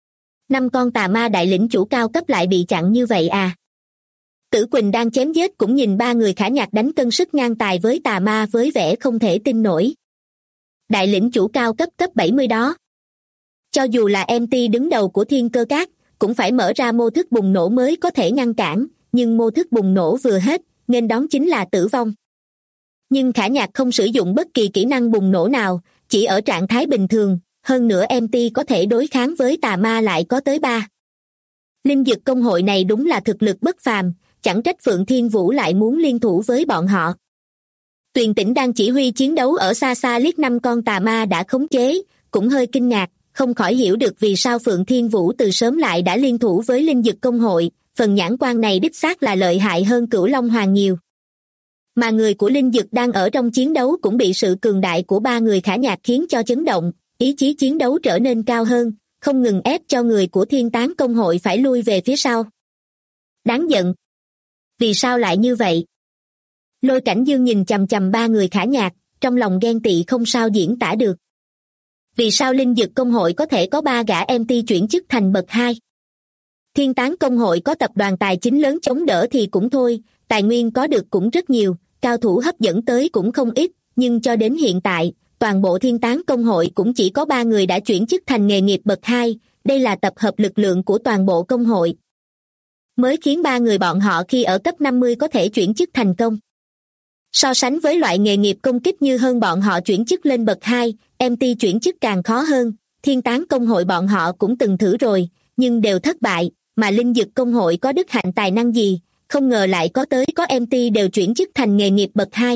5 con tà ma đại lĩnh chủ cao cấp lại bị chặn như vậy à? Tử Quỳnh đang chém giết cũng nhìn 3 người Khả Nhạc đánh cân sức ngang tài với tà ma với vẻ không thể tin nổi. Đại lĩnh chủ cao cấp 70 đó. Cho dù là MT đứng đầu của Thiên Cơ Các, cũng phải mở ra mô thức bùng nổ mới có thể ngăn cản, nhưng mô thức bùng nổ vừa hết, nghênh đón chính là tử vong. Nhưng Khả Nhạc không sử dụng bất kỳ kỹ năng bùng nổ nào, chỉ ở trạng thái bình thường, hơn nữa MT có thể đối kháng với tà ma lại có tới 3. Linh Dực công hội này đúng là thực lực bất phàm, chẳng trách Phượng Thiên Vũ lại muốn liên thủ với bọn họ. Tuyền Tĩnh đang chỉ huy chiến đấu ở xa xa liếc 5 con tà ma đã khống chế, cũng hơi kinh ngạc, không khỏi hiểu được vì sao Phượng Thiên Vũ từ sớm lại đã liên thủ với Linh Dực công hội, phần nhãn quan này đích xác là lợi hại hơn Cửu Long Hoàng nhiều. Mà người của Linh Dực đang ở trong chiến đấu cũng bị sự cường đại của 3 người Khả Nhạc khiến cho chấn động, ý chí chiến đấu trở nên cao hơn, không ngừng ép cho người của Thiên Tán công hội phải lui về phía sau. Đáng giận! Vì sao lại như vậy? Lôi Cảnh Dương nhìn chằm chằm 3 người Khả Nhạc, trong lòng ghen tị không sao diễn tả được. Vì sao Linh Dực công hội có thể có 3 gã MT chuyển chức thành bậc 2? Thiên Tán công hội có tập đoàn tài chính lớn chống đỡ thì cũng thôi, tài nguyên có được cũng rất nhiều, cao thủ hấp dẫn tới cũng không ít, nhưng cho đến hiện tại, toàn bộ Thiên Tán công hội cũng chỉ có 3 người đã chuyển chức thành nghề nghiệp bậc 2, đây là tập hợp lực lượng của toàn bộ công hội. Mới khiến 3 người bọn họ khi ở cấp 50 có thể chuyển chức thành công. So sánh với loại nghề nghiệp công kích như hơn bọn họ chuyển chức lên bậc 2, MT chuyển chức càng khó hơn, Thiên Tán công hội bọn họ cũng từng thử rồi, nhưng đều thất bại, mà Linh Dực công hội có đức hạnh tài năng gì, không ngờ lại có MT đều chuyển chức thành nghề nghiệp bậc 2.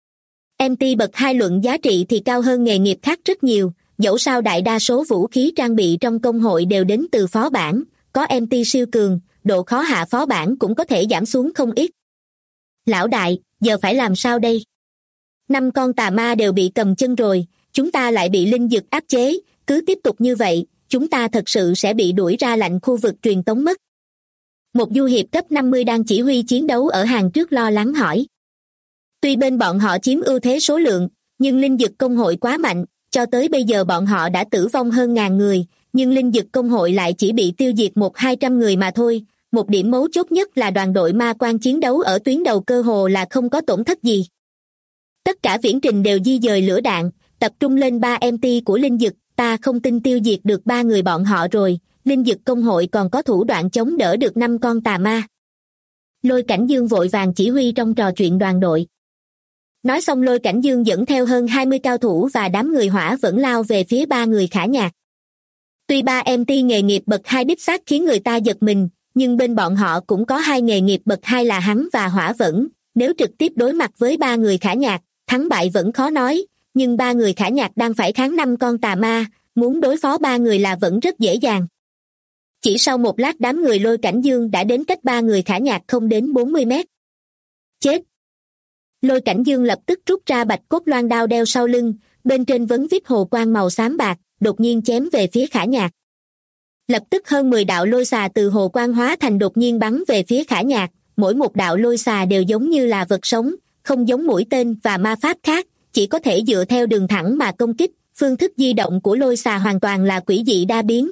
MT bậc 2 luận giá trị thì cao hơn nghề nghiệp khác rất nhiều, dẫu sao đại đa số vũ khí trang bị trong công hội đều đến từ phó bản, có MT siêu cường, độ khó hạ phó bản cũng có thể giảm xuống không ít. Lão đại, giờ phải làm sao đây? 5 con tà ma đều bị cầm chân rồi, chúng ta lại bị Linh Dực áp chế, cứ tiếp tục như vậy, chúng ta thật sự sẽ bị đuổi ra lạnh khu vực truyền tống mất. Một du hiệp cấp 50 đang chỉ huy chiến đấu ở hàng trước lo lắng hỏi. Tuy bên bọn họ chiếm ưu thế số lượng, nhưng Linh Dực công hội quá mạnh, cho tới bây giờ bọn họ đã tử vong hơn 1000 người, nhưng Linh Dực công hội lại chỉ bị tiêu diệt 100-200 người mà thôi. Một điểm mấu chốt nhất là đoàn đội ma quan chiến đấu ở tuyến đầu cơ hồ là không có tổn thất gì. Tất cả viễn trình đều di dời lửa đạn, tập trung lên 3 MT của linh dực, ta không tin tiêu diệt được 3 người bọn họ rồi, linh dực công hội còn có thủ đoạn chống đỡ được 5 con tà ma. Lôi Cảnh Dương vội vàng chỉ huy trong trò chuyện đoàn đội. Nói xong Lôi Cảnh Dương dẫn theo hơn 20 cao thủ và đám người hỏa vẫn lao về phía 3 người Khả Nhạc. Tuy 3 MT nghề nghiệp bậc 2 đích xác khiến người ta giật mình, nhưng bên bọn họ cũng có 2 nghề nghiệp bậc 2 là hắn và hỏa vẫn, nếu trực tiếp đối mặt với 3 người Khả Nhạc, thắng bại vẫn khó nói, nhưng 3 người Khả Nhạc đang phải kháng 5 con tà ma, muốn đối phó 3 người là vẫn rất dễ dàng. Chỉ sau một lát đám người Lôi Cảnh Dương đã đến cách 3 người Khả Nhạc không đến 40 mét. Chết! Lôi Cảnh Dương lập tức rút ra bạch cốt loan đao đeo sau lưng, bên trên vấn vít hồ quang màu xám bạc, đột nhiên chém về phía Khả Nhạc. Lập tức hơn 10 đạo lôi xà từ hồ quang hóa thành đột nhiên bắn về phía Khả Nhạc, mỗi một đạo lôi xà đều giống như là vật sống, không giống mũi tên và ma pháp khác, chỉ có thể dựa theo đường thẳng mà công kích, phương thức di động của lôi xà hoàn toàn là quỷ dị đa biến.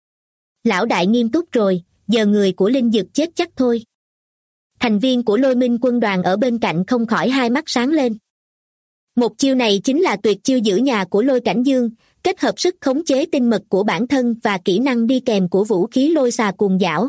Lão đại nghiêm túc rồi, giờ người của linh dực chết chắc thôi. Thành viên của Lôi Minh quân đoàn ở bên cạnh không khỏi hai mắt sáng lên. Một chiêu này chính là tuyệt chiêu giữ nhà của Lôi Cảnh Dương, kết hợp sức khống chế tinh mật của bản thân và kỹ năng đi kèm của vũ khí lôi xà cuồng dảo.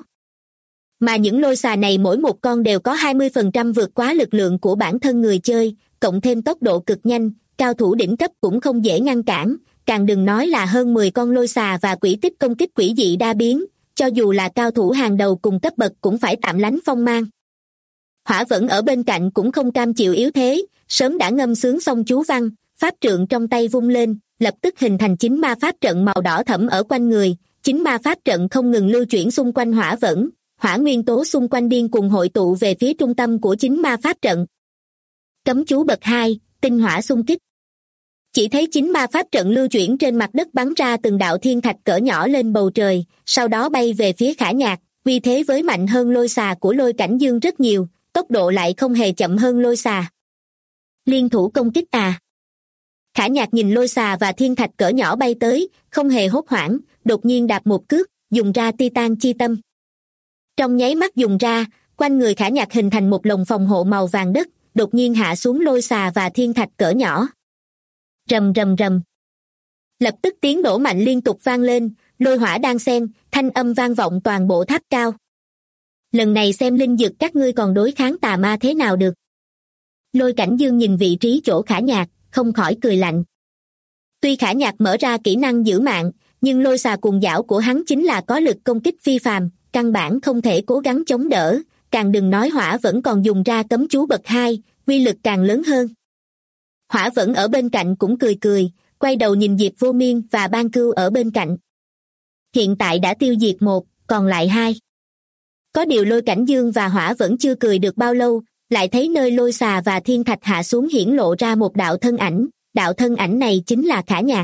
Mà những lôi xà này mỗi một con đều có 20% vượt quá lực lượng của bản thân người chơi, cộng thêm tốc độ cực nhanh, cao thủ đỉnh cấp cũng không dễ ngăn cản, càng đừng nói là hơn 10 con lôi xà và quỷ tích công kích quỷ dị đa biến, cho dù là cao thủ hàng đầu cùng cấp bậc cũng phải tạm lánh phong mang. Hỏa vẫn ở bên cạnh cũng không cam chịu yếu thế, sớm đã ngâm sướng xong chú văn, pháp trượng trong tay vung lên, lập tức hình thành 9 ma pháp trận màu đỏ thẫm ở quanh người, 9 ma pháp trận không ngừng lưu chuyển xung quanh hỏa vẫn, hỏa nguyên tố xung quanh điên cuồng hội tụ về phía trung tâm của 9 ma pháp trận. Cấm chú bậc 2, tinh hỏa xung kích. Chỉ thấy 9 ma pháp trận lưu chuyển trên mặt đất bắn ra từng đạo thiên thạch cỡ nhỏ lên bầu trời, sau đó bay về phía Khả Nhạc, vì thế với mạnh hơn lôi xà của Lôi Cảnh Dương rất nhiều, tốc độ lại không hề chậm hơn lôi xà. Liên thủ công kích à? Khả Nhạc nhìn lôi xà và thiên thạch cỡ nhỏ bay tới, không hề hốt hoảng, đột nhiên đạp một cước, dùng ra Titan chi tâm. Trong nháy mắt dùng ra, quanh người Khả Nhạc hình thành một lồng phòng hộ màu vàng đất, đột nhiên hạ xuống lôi xà và thiên thạch cỡ nhỏ. Rầm rầm rầm. Lập tức tiếng nổ mạnh liên tục vang lên, lôi hỏa đan xen, thanh âm vang vọng toàn bộ tháp cao. Lần này xem linh dực các ngươi còn đối kháng tà ma thế nào được. Lôi Cảnh Dương nhìn vị trí chỗ Khả Nhạc, không khỏi cười lạnh. Tuy Khả Nhạc mở ra kỹ năng giữ mạng, nhưng lôi xà cuồng dảo của hắn chính là có lực công kích phi phàm, căn bản không thể cố gắng chống đỡ, càng đừng nói hỏa vẫn còn dùng ra cấm chú bậc 2, uy lực càng lớn hơn. Hỏa vẫn ở bên cạnh cũng cười cười, quay đầu nhìn Diệp Vô Miên và Ban Cưu ở bên cạnh. Hiện tại đã tiêu diệt 1, còn lại 2. Có điều Lôi Cảnh Dương và Hỏa vẫn chưa cười được bao lâu, lại thấy nơi lôi xà và thiên thạch hạ xuống hiển lộ ra một đạo thân ảnh này chính là Khả Nhạc.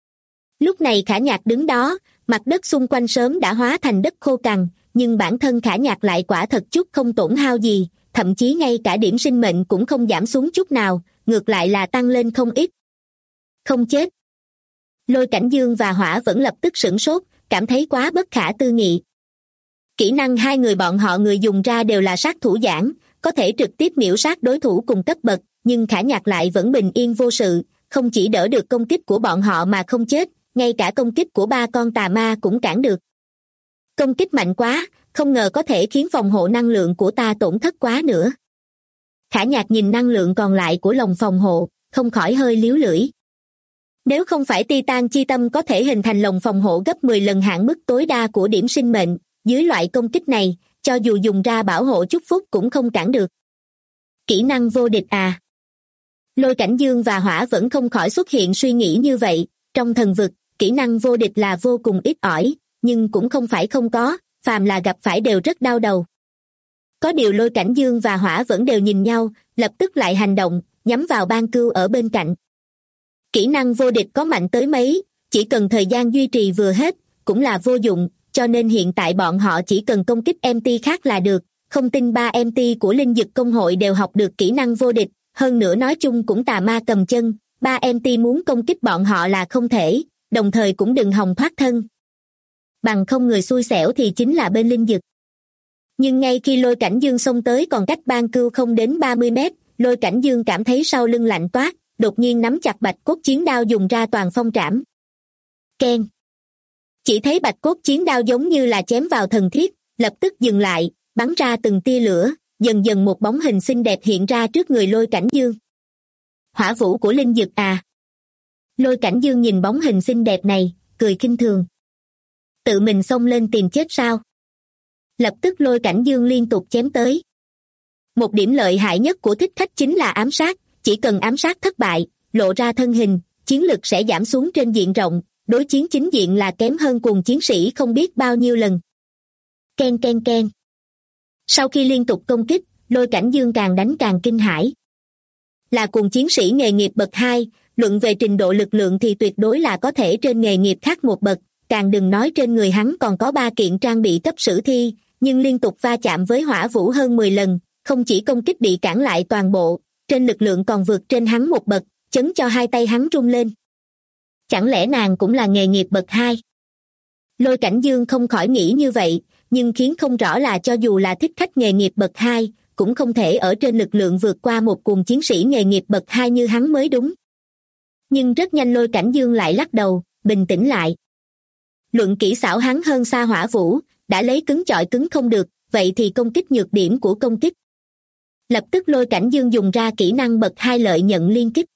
Lúc này Khả Nhạc đứng đó, mặt đất xung quanh sớm đã hóa thành đất khô cằn, nhưng bản thân Khả Nhạc lại quả thật chút không tổn hao gì, thậm chí ngay cả điểm sinh mệnh cũng không giảm xuống chút nào, ngược lại là tăng lên không ít. Không chết. Lôi Cảnh Dương và Hỏa vẫn lập tức sửng sốt, cảm thấy quá bất khả tư nghị. Kỹ năng hai người bọn họ người dùng ra đều là sát thủ giản, có thể trực tiếp miểu sát đối thủ cùng cấp bậc, nhưng Khả Nhạc lại vẫn bình yên vô sự, không chỉ đỡ được công kích của bọn họ mà không chết, ngay cả công kích của 3 con tà ma cũng cản được. Công kích mạnh quá, không ngờ có thể khiến phòng hộ năng lượng của ta tổn thất quá nữa. Khả Nhạc nhìn năng lượng còn lại của lồng phòng hộ, không khỏi hơi líu lưỡi. Nếu không phải Titan chi tâm có thể hình thành lồng phòng hộ gấp 10 lần hạn mức tối đa của điểm sinh mệnh, dưới loại công kích này, cho dù dùng ra bảo hộ chúc phúc cũng không cản được. Kỹ năng vô địch à? Lôi Cảnh Dương và Hỏa vẫn không khỏi xuất hiện suy nghĩ như vậy, trong thần vực, kỹ năng vô địch là vô cùng ít ỏi, nhưng cũng không phải không có, phàm là gặp phải đều rất đau đầu. Có điều Lôi Cảnh Dương và Hỏa vẫn đều nhìn nhau, lập tức lại hành động, nhắm vào Ban Cưu ở bên cạnh. Kỹ năng vô địch có mạnh tới mấy, chỉ cần thời gian duy trì vừa hết, cũng là vô dụng, cho nên hiện tại bọn họ chỉ cần công kích MT khác là được, không tin 3 MT của linh dực công hội đều học được kỹ năng vô địch, hơn nữa nói chung cũng tà ma cầm chân, 3 MT muốn công kích bọn họ là không thể, đồng thời cũng đừng hòng thoát thân. Bằng không người xui xẻo thì chính là bên linh dực. Nhưng ngay khi Lôi Cảnh Dương xông tới còn cách Ban Cưu không đến 30 mét, Lôi Cảnh Dương cảm thấy sau lưng lạnh toát, đột nhiên nắm chặt bạch cốt chiến đao dùng ra toàn phong trảm. Keng. Chỉ thấy bạch cốt chiến đao giống như là chém vào thần thiết, lập tức dừng lại, bắn ra từng tia lửa, dần dần một bóng hình xinh đẹp hiện ra trước người Lôi Cảnh Dương. Hỏa vũ của linh dực à? Lôi Cảnh Dương nhìn bóng hình xinh đẹp này, cười khinh thường. Tự mình xông lên tìm chết sao? Lập tức Lôi Cảnh Dương liên tục chém tới. Một điểm lợi hại nhất của thích khách chính là ám sát, chỉ cần ám sát thất bại, lộ ra thân hình, chiến lực sẽ giảm xuống trên diện rộng, đối chiến chính diện là kém hơn cùng chiến sĩ không biết bao nhiêu lần. Ken ken ken. Sau khi liên tục công kích, Lôi Cảnh Dương càng đánh càng kinh hãi. Là cùng chiến sĩ nghề nghiệp bậc 2, luận về trình độ lực lượng thì tuyệt đối là có thể trên nghề nghiệp khác một bậc, càng đừng nói trên người hắn còn có 3 kiện trang bị cấp sử thi, nhưng liên tục va chạm với hỏa vũ hơn 10 lần, không chỉ công kích bị cản lại toàn bộ, trên lực lượng còn vượt trên hắn một bậc, chấn cho hai tay hắn run lên. Chẳng lẽ nàng cũng là nghề nghiệp bậc 2? Lôi Cảnh Dương không khỏi nghĩ như vậy, nhưng khiến không rõ là cho dù là thích khách nghề nghiệp bậc 2, cũng không thể ở trên lực lượng vượt qua một cùng chiến sĩ nghề nghiệp bậc 2 như hắn mới đúng. Nhưng rất nhanh Lôi Cảnh Dương lại lắc đầu, bình tĩnh lại. Luận kỹ xảo hắn hơn xa hỏa vũ, đã lấy cứng chọi cứng không được, vậy thì công kích nhược điểm của công kích. Lập tức Lôi Cảnh Dương dùng ra kỹ năng bậc 2 lợi nhận liên kích.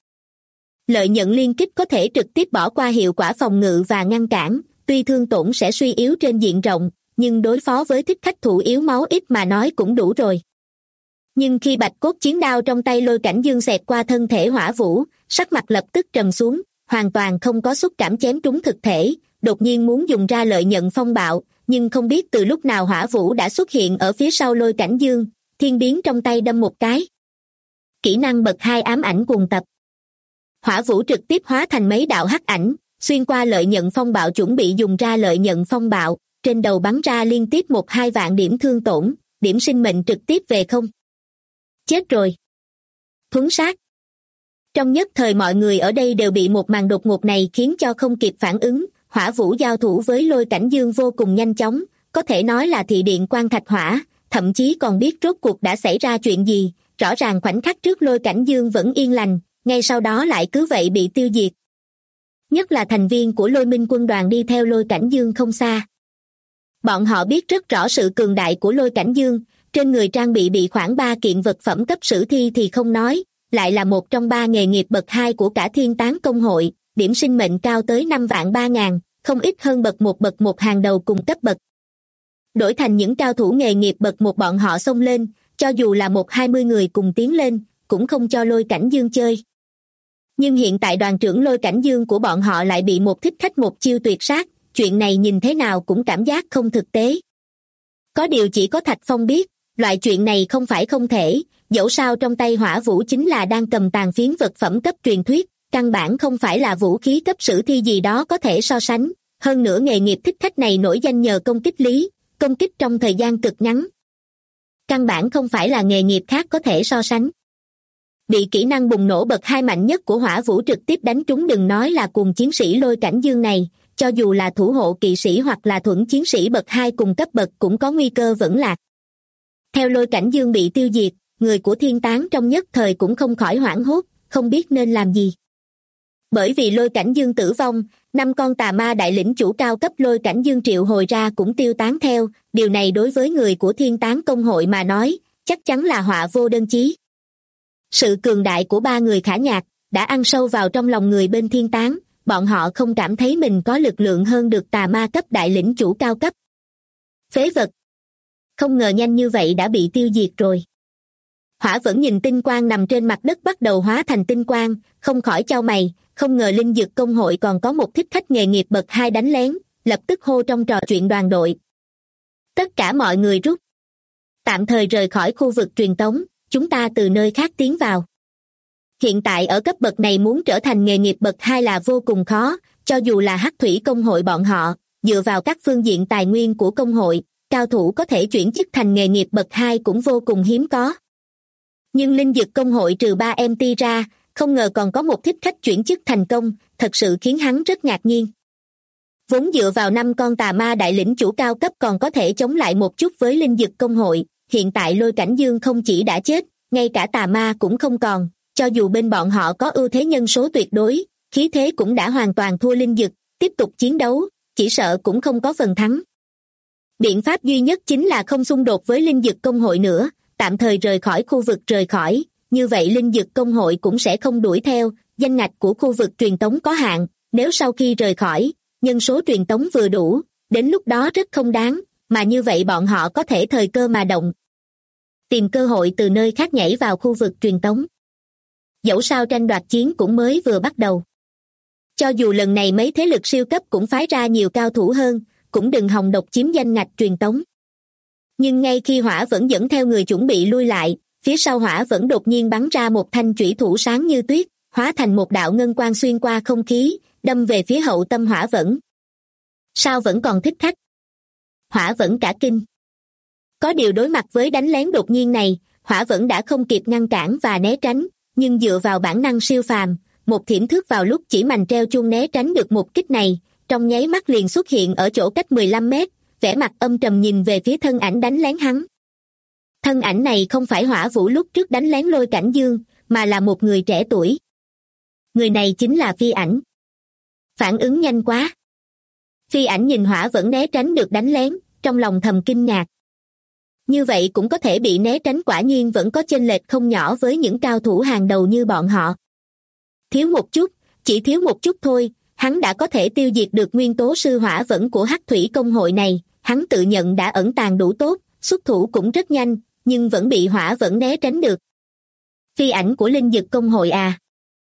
Lợi nhận liên kích có thể trực tiếp bỏ qua hiệu quả phòng ngự và ngăn cản, tuy thương tổn sẽ suy yếu trên diện rộng, nhưng đối phó với thích khách thủ yếu máu ít mà nói cũng đủ rồi. Nhưng khi bạch cốt chiến đao trong tay Lôi Cảnh Dương xẹt qua thân thể hỏa vũ, sắc mặt lập tức trầm xuống, hoàn toàn không có xúc cảm chém trúng thực thể, đột nhiên muốn dùng ra lợi nhận phong bạo, nhưng không biết từ lúc nào hỏa vũ đã xuất hiện ở phía sau Lôi Cảnh Dương, thiên biến trong tay đâm một cái. Kỹ năng bậc 2 ám ảnh cuồng tập. Hỏa vũ trực tiếp hóa thành mấy đạo hắc ảnh, xuyên qua lợi nhận phong bạo chuẩn bị dùng ra lợi nhận phong bạo, trên đầu bắn ra liên tiếp 1-2 vạn điểm thương tổn, điểm sinh mệnh trực tiếp về không. Chết rồi. Thuấn sát. Trong nhất thời mọi người ở đây đều bị một màn đột ngột này khiến cho không kịp phản ứng, hỏa vũ giao thủ với Lôi Cảnh Dương vô cùng nhanh chóng, có thể nói là thị điện quan thạch hỏa, thậm chí còn biết rốt cuộc đã xảy ra chuyện gì, rõ ràng khoảnh khắc trước Lôi Cảnh Dương vẫn yên lành, ngay sau đó lại cứ vậy bị tiêu diệt. Nhất là thành viên của Lôi Minh quân đoàn đi theo Lôi Cảnh Dương không xa. Bọn họ biết rất rõ sự cường đại của Lôi Cảnh Dương, trên người trang bị khoảng 3 kiện vật phẩm cấp sử thi thì không nói, lại là một trong 3 nghề nghiệp bậc 2 của cả Thiên Tán Công hội, điểm sinh mệnh cao tới 5.300.000, không ít hơn bậc 1 hàng đầu cùng cấp bậc. Đổi thành những cao thủ nghề nghiệp bậc 1 bọn họ xông lên, cho dù là 20 người cùng tiến lên, cũng không cho Lôi Cảnh Dương chơi. Nhưng hiện tại đoàn trưởng Lôi Cảnh Dương của bọn họ lại bị một thích khách một chiêu tuyệt sát, chuyện này nhìn thế nào cũng cảm giác không thực tế. Có điều chỉ có Thạch Phong biết, loại chuyện này không phải không thể, dẫu sao trong tay hỏa vũ chính là đang cầm tàn phiến vật phẩm cấp truyền thuyết, căn bản không phải là vũ khí cấp sử thi gì đó có thể so sánh, hơn nữa nghề nghiệp thích khách này nổi danh nhờ công kích lý, công kích trong thời gian cực ngắn. Căn bản không phải là nghề nghiệp khác có thể so sánh. Bị kỹ năng bùng nổ bậc 2 mạnh nhất của hỏa vũ trực tiếp đánh trúng, đừng nói là cùng chiến sĩ Lôi Cảnh Dương này, cho dù là thủ hộ kỵ sĩ hoặc là thuẫn chiến sĩ bậc 2 cùng cấp bậc cũng có nguy cơ vẫn lạc. Theo Lôi Cảnh Dương bị tiêu diệt, người của Thiên Tán trong nhất thời cũng không khỏi hoảng hốt, không biết nên làm gì. Bởi vì Lôi Cảnh Dương tử vong, 5 con tà ma đại lĩnh chủ cao cấp Lôi Cảnh Dương triệu hồi ra cũng tiêu tán theo, điều này đối với người của Thiên Tán Công hội mà nói, chắc chắn là họa vô đơn chí. Sự cường đại của 3 người Khả Nhạc đã ăn sâu vào trong lòng người bên Thiên Tán, bọn họ không cảm thấy mình có lực lượng hơn được tà ma cấp đại lĩnh chủ cao cấp. Phế vật. Không ngờ nhanh như vậy đã bị tiêu diệt rồi. Hỏa vẫn nhìn tinh quang nằm trên mặt đất bắt đầu hóa thành tinh quang, không khỏi chau mày, không ngờ linh dược công hội còn có một thích khách nghề nghiệp bậc 2 đánh lén, lập tức hô trong trò chuyện đoàn đội. Tất cả mọi người rút. Tạm thời rời khỏi khu vực truyền tống, chúng ta từ nơi khác tiến vào. Hiện tại ở cấp bậc này muốn trở thành nghề nghiệp bậc 2 là vô cùng khó, cho dù là Hắc Thủy công hội bọn họ, dựa vào các phương diện tài nguyên của công hội, cao thủ có thể chuyển chức thành nghề nghiệp bậc 2 cũng vô cùng hiếm có. Nhưng linh dược công hội trừ 3 MT ra, không ngờ còn có một thích khách chuyển chức thành công, thật sự khiến hắn rất ngạc nhiên. Vốn dựa vào 5 con tà ma đại lĩnh chủ cao cấp còn có thể chống lại một chút với linh dược công hội, hiện tại Lôi Cảnh Dương không chỉ đã chết, ngay cả tà ma cũng không còn, cho dù bên bọn họ có ưu thế nhân số tuyệt đối, khí thế cũng đã hoàn toàn thua linh dực, tiếp tục chiến đấu, chỉ sợ cũng không có phần thắng. Biện pháp duy nhất chính là không xung đột với linh dực công hội nữa, tạm thời rời khỏi khu vực rời khỏi, như vậy linh dực công hội cũng sẽ không đuổi theo, danh ngạch của khu vực truyền tống có hạn, nếu sau khi rời khỏi, nhân số truyền tống vừa đủ, đến lúc đó rất không đáng, mà như vậy bọn họ có thể thời cơ mà động. Tìm cơ hội từ nơi khác nhảy vào khu vực truyền tống. Dẫu sao tranh đoạt chiến cũng mới vừa bắt đầu. Cho dù lần này mấy thế lực siêu cấp cũng phái ra nhiều cao thủ hơn, cũng đừng hòng độc chiếm danh ngạch truyền tống. Nhưng ngay khi Hỏa vẫn dẫn theo người chuẩn bị lui lại, phía sau Hỏa vẫn đột nhiên bắn ra một thanh chủy thủ sáng như tuyết, hóa thành một đạo ngân quang xuyên qua không khí, đâm về phía hậu tâm Hỏa vẫn. Sao vẫn còn thích khách? Hỏa vẫn cả kinh. Có điều đối mặt với đánh lén đột nhiên này, Hỏa vẫn đã không kịp ngăn cản và né tránh, nhưng dựa vào bản năng siêu phàm, một thiểm thước vào lúc chỉ mành treo chuông né tránh được một kích này, trong nháy mắt liền xuất hiện ở chỗ cách 15 mét, vẻ mặt âm trầm nhìn về phía thân ảnh đánh lén hắn. Thân ảnh này không phải Hỏa Vũ lúc trước đánh lén Lôi Cảnh Dương, mà là một người trẻ tuổi. Người này chính là Phi Ảnh. Phản ứng nhanh quá. Phi Ảnh nhìn Hỏa vẫn né tránh được đánh lén, trong lòng thầm kinh ngạc. Như vậy cũng có thể bị né tránh, quả nhiên vẫn có chênh lệch không nhỏ với những cao thủ hàng đầu như bọn họ. Thiếu một chút, chỉ thiếu một chút thôi, hắn đã có thể tiêu diệt được nguyên tố sư Hỏa vẫn của Hắc Thủy công hội này, hắn tự nhận đã ẩn tàng đủ tốt, xuất thủ cũng rất nhanh, nhưng vẫn bị Hỏa vẫn né tránh được. Phi Ảnh của linh dực công hội à?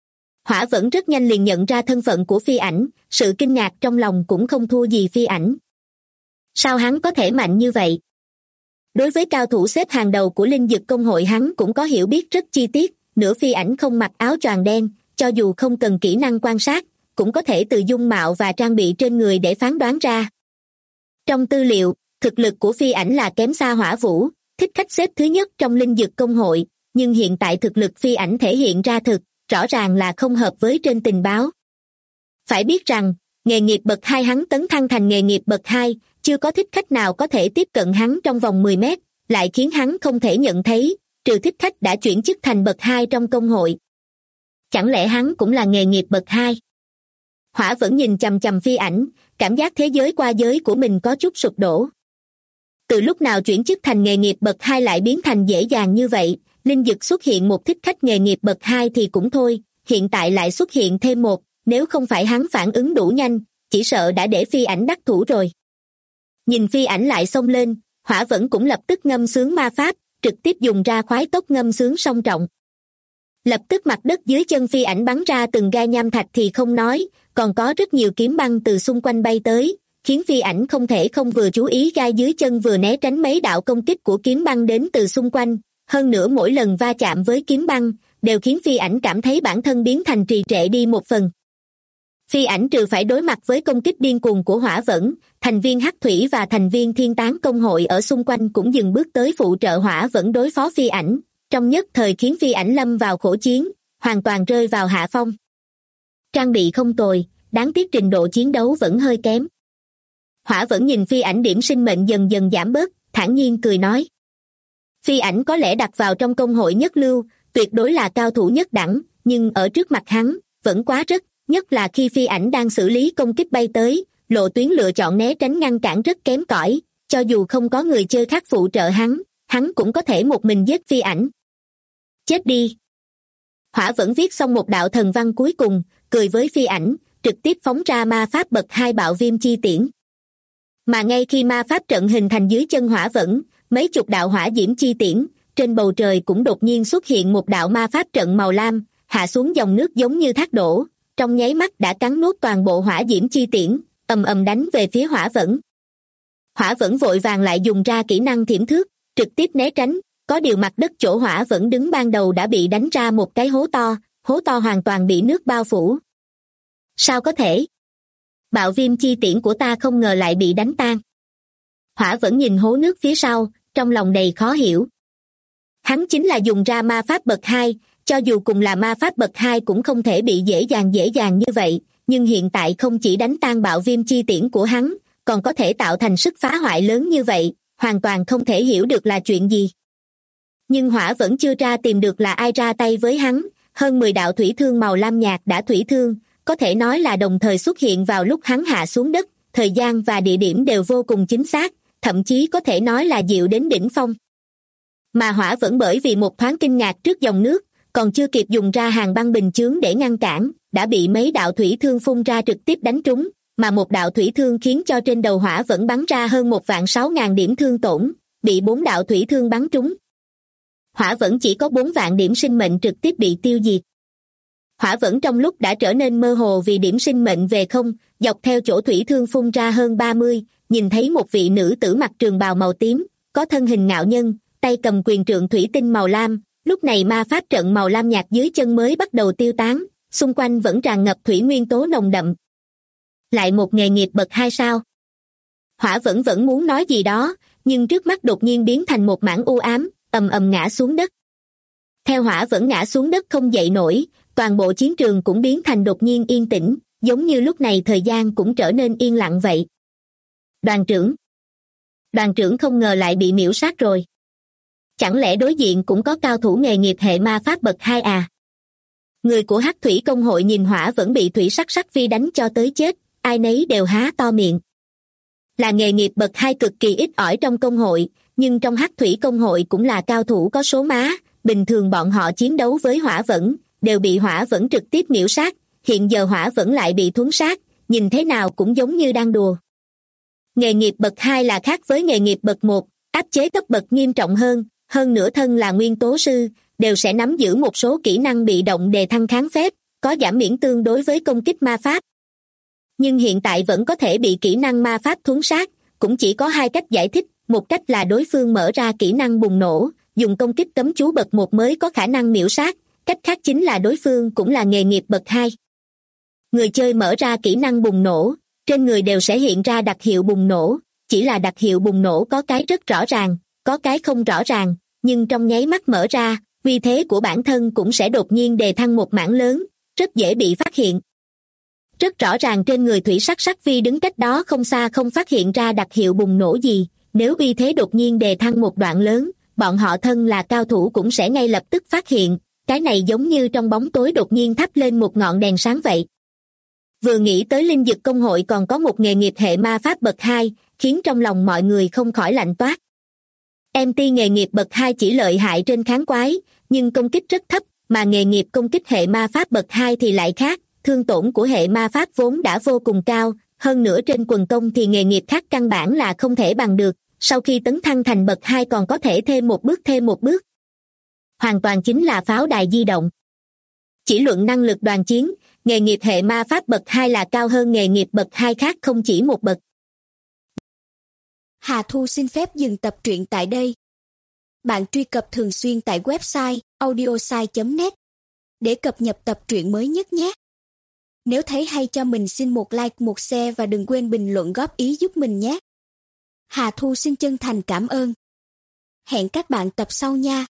Hỏa vẫn rất nhanh liền nhận ra thân phận của Phi Ảnh, sự kinh ngạc trong lòng cũng không thua gì Phi Ảnh. Sao hắn có thể mạnh như vậy? Đối với cao thủ xếp hàng đầu của linh dực công hội hắn cũng có hiểu biết rất chi tiết, nửa Phi Ảnh không mặc áo choàng đen, cho dù không cần kỹ năng quan sát, cũng có thể từ dung mạo và trang bị trên người để phán đoán ra. Trong tư liệu, thực lực của Phi Ảnh là kém xa Hỏa Vũ, thích khách xếp thứ nhất trong linh dực công hội, nhưng hiện tại thực lực Phi Ảnh thể hiện ra rõ ràng là không hợp với trên tình báo. Phải biết rằng, nghề nghiệp bậc 2 hắn tấn thăng thành nghề nghiệp bậc 2, chưa có thích khách nào có thể tiếp cận hắn trong vòng 10 mét, lại khiến hắn không thể nhận thấy, trừ thích khách đã chuyển chức thành bậc 2 trong công hội. Chẳng lẽ hắn cũng là nghề nghiệp bậc 2? Hỏa vẫn nhìn chằm chằm Phi Ảnh, cảm giác thế giới qua giới của mình có chút sụp đổ. Từ lúc nào chuyển chức thành nghề nghiệp bậc 2 lại biến thành dễ dàng như vậy, linh dực xuất hiện một thích khách nghề nghiệp bậc 2 thì cũng thôi, hiện tại lại xuất hiện thêm một, nếu không phải hắn phản ứng đủ nhanh, chỉ sợ đã để Phi Ảnh đắc thủ rồi. Nhìn Phi Ảnh lại xông lên, Hỏa vẫn cũng lập tức ngâm xướng ma pháp, trực tiếp dùng ra khoái tốc ngâm xướng song trọng. Lập tức mặt đất dưới chân Phi Ảnh bắn ra từng gai nham thạch thì không nói, còn có rất nhiều kiếm băng từ xung quanh bay tới, khiến Phi Ảnh không thể không vừa chú ý gai dưới chân vừa né tránh mấy đạo công kích của kiếm băng đến từ xung quanh, hơn nữa mỗi lần va chạm với kiếm băng, đều khiến Phi Ảnh cảm thấy bản thân biến thành trì trệ đi một phần. Phi Ảnh trừ phải đối mặt với công kích điên cuồng của Hỏa Vẫn, thành viên Hắc Thủy và thành viên Thiên Tán công hội ở xung quanh cũng dừng bước tới phụ trợ Hỏa Vẫn đối phó Phi Ảnh, trong nhất thời khiến Phi Ảnh lâm vào khổ chiến, hoàn toàn rơi vào hạ phong. Trang bị không tồi, đáng tiếc trình độ chiến đấu vẫn hơi kém. Hỏa Vẫn nhìn Phi Ảnh điểm sinh mệnh dần dần giảm bớt, thản nhiên cười nói. Phi Ảnh có lẽ đặt vào trong công hội nhất lưu, tuyệt đối là cao thủ nhất đẳng, nhưng ở trước mặt hắn, vẫn quá rất, nhất là khi Phi Ảnh đang xử lý công kích bay tới, lộ tuyến lựa chọn né tránh ngăn cản rất kém cỏi, cho dù không có người chơi khác phụ trợ hắn cũng có thể một mình giết Phi Ảnh. Chết đi! Hỏa Vẫn viết xong một đạo thần văn cuối cùng, cười với Phi Ảnh, trực tiếp phóng ra ma pháp bậc 2 bạo viêm chi tiễn. Mà ngay khi ma pháp trận hình thành dưới chân Hỏa Vẫn, mấy chục đạo hỏa diễm chi tiễn, trên bầu trời cũng đột nhiên xuất hiện một đạo ma pháp trận màu lam, hạ xuống dòng nước giống như thác đổ, trong nháy mắt đã cắn nuốt toàn bộ hỏa diễm chi tiễn, ầm ầm đánh về phía Hỏa Vẫn. Hỏa Vẫn vội vàng lại dùng ra kỹ năng thiểm thước, trực tiếp né tránh, có điều mặt đất chỗ Hỏa Vẫn đứng ban đầu đã bị đánh ra một cái hố to hoàn toàn bị nước bao phủ. Sao có thể? Bạo viêm chi tiễn của ta không ngờ lại bị đánh tan. Hỏa Vẫn nhìn hố nước phía sau, trong lòng đầy khó hiểu. Hắn chính là dùng ra ma pháp bậc 2, cho dù cùng là ma pháp bậc 2 cũng không thể bị dễ dàng như vậy, nhưng hiện tại không chỉ đánh tan bạo viêm chi tiễn của hắn, còn có thể tạo thành sức phá hoại lớn như vậy, hoàn toàn không thể hiểu được là chuyện gì. Nhưng Hỏa Vẫn chưa ra tìm được là ai ra tay với hắn, hơn 10 đạo thủy thương màu lam nhạt đã thủy thương, có thể nói là đồng thời xuất hiện vào lúc hắn hạ xuống đất, thời gian và địa điểm đều vô cùng chính xác, thậm chí có thể nói là diệu đến đỉnh phong. Mà hỏa vẫn bởi vì một thoáng kinh ngạc trước dòng nước, còn chưa kịp dùng ra hàng băng bình chướng để ngăn cản, đã bị mấy đạo thủy thương phun ra trực tiếp đánh trúng, mà một đạo thủy thương khiến cho trên đầu hỏa vẫn bắn ra hơn 1.600.000 điểm thương tổn, bị 4 đạo thủy thương bắn trúng. Hỏa vẫn chỉ có 4 vạn điểm sinh mệnh trực tiếp bị tiêu diệt. Hỏa vẫn trong lúc đã trở nên mơ hồ vì điểm sinh mệnh về không, dọc theo chỗ thủy thương phun ra hơn 30, nhìn thấy một vị nữ tử mặc trường bào màu tím, có thân hình ngạo nhân, tay cầm quyền trượng thủy tinh màu lam, lúc này ma pháp trận màu lam nhạt dưới chân mới bắt đầu tiêu tán, xung quanh vẫn tràn ngập thủy nguyên tố nồng đậm. Lại một nghề nghiệp bậc 2 sao? Hỏa vẫn muốn nói gì đó, nhưng trước mắt đột nhiên biến thành một mảng u ám, ầm ầm ngã xuống đất. Theo hỏa vẫn ngã xuống đất không dậy nổi, toàn bộ chiến trường cũng biến thành đột nhiên yên tĩnh, giống như lúc này thời gian cũng trở nên yên lặng vậy. Đoàn trưởng không ngờ lại bị miễu sát rồi. Chẳng lẽ đối diện cũng có cao thủ nghề nghiệp hệ ma pháp bậc 2 à? Người của Hắc Thủy Công hội nhìn hỏa vẫn bị thủy sắc vi đánh cho tới chết, ai nấy đều há to miệng. Là nghề nghiệp bậc 2 cực kỳ ít ỏi trong công hội, nhưng trong Hắc Thủy Công hội cũng là cao thủ có số má, bình thường bọn họ chiến đấu với hỏa vẫn, đều bị hỏa vẫn trực tiếp miễu sát, hiện giờ hỏa vẫn lại bị thuấn sát, nhìn thế nào cũng giống như đang đùa. Nghề nghiệp bậc 2 là khác với nghề nghiệp bậc 1, áp chế cấp bậc nghiêm trọng hơn nữa thân là nguyên tố sư, đều sẽ nắm giữ một số kỹ năng bị động đề thăng kháng phép, có giảm miễn tương đối với công kích ma pháp. Nhưng hiện tại vẫn có thể bị kỹ năng ma pháp thuấn sát, cũng chỉ có 2 cách giải thích, một cách là đối phương mở ra kỹ năng bùng nổ, dùng công kích cấm chú bậc 1 mới có khả năng miễu sát, cách khác chính là đối phương cũng là nghề nghiệp bậc 2. Người chơi mở ra kỹ năng bùng nổ, trên người đều sẽ hiện ra đặc hiệu bùng nổ, chỉ là đặc hiệu bùng nổ có cái rất rõ ràng, có cái không rõ ràng, nhưng trong nháy mắt mở ra, uy thế của bản thân cũng sẽ đột nhiên đề thăng một mảng lớn, rất dễ bị phát hiện. Rất rõ ràng trên người thủy sắc vi đứng cách đó không xa không phát hiện ra đặc hiệu bùng nổ gì, nếu uy thế đột nhiên đề thăng một đoạn lớn, bọn họ thân là cao thủ cũng sẽ ngay lập tức phát hiện, cái này giống như trong bóng tối đột nhiên thắp lên một ngọn đèn sáng vậy. Vừa nghĩ tới Linh Dực Công hội còn có một nghề nghiệp hệ ma pháp bậc 2, khiến trong lòng mọi người không khỏi lạnh toát. MT nghề nghiệp bậc 2 chỉ lợi hại trên kháng quái, nhưng công kích rất thấp, mà nghề nghiệp công kích hệ ma pháp bậc 2 thì lại khác, thương tổn của hệ ma pháp vốn đã vô cùng cao, hơn nữa trên quần công thì nghề nghiệp khác căn bản là không thể bằng được, sau khi tấn thăng thành bậc 2 còn có thể thêm một bước. Hoàn toàn chính là pháo đài di động. Chỉ luận năng lực đoàn chiến, nghề nghiệp hệ ma pháp bậc 2 là cao hơn nghề nghiệp bậc 2 khác không chỉ một bậc. Hà Thu xin phép dừng tập truyện tại đây. Bạn truy cập thường xuyên tại website audiosai.net để cập nhật tập truyện mới nhất nhé. Nếu thấy hay cho mình xin một like, một share và đừng quên bình luận góp ý giúp mình nhé. Hà Thu xin chân thành cảm ơn. Hẹn các bạn tập sau nha.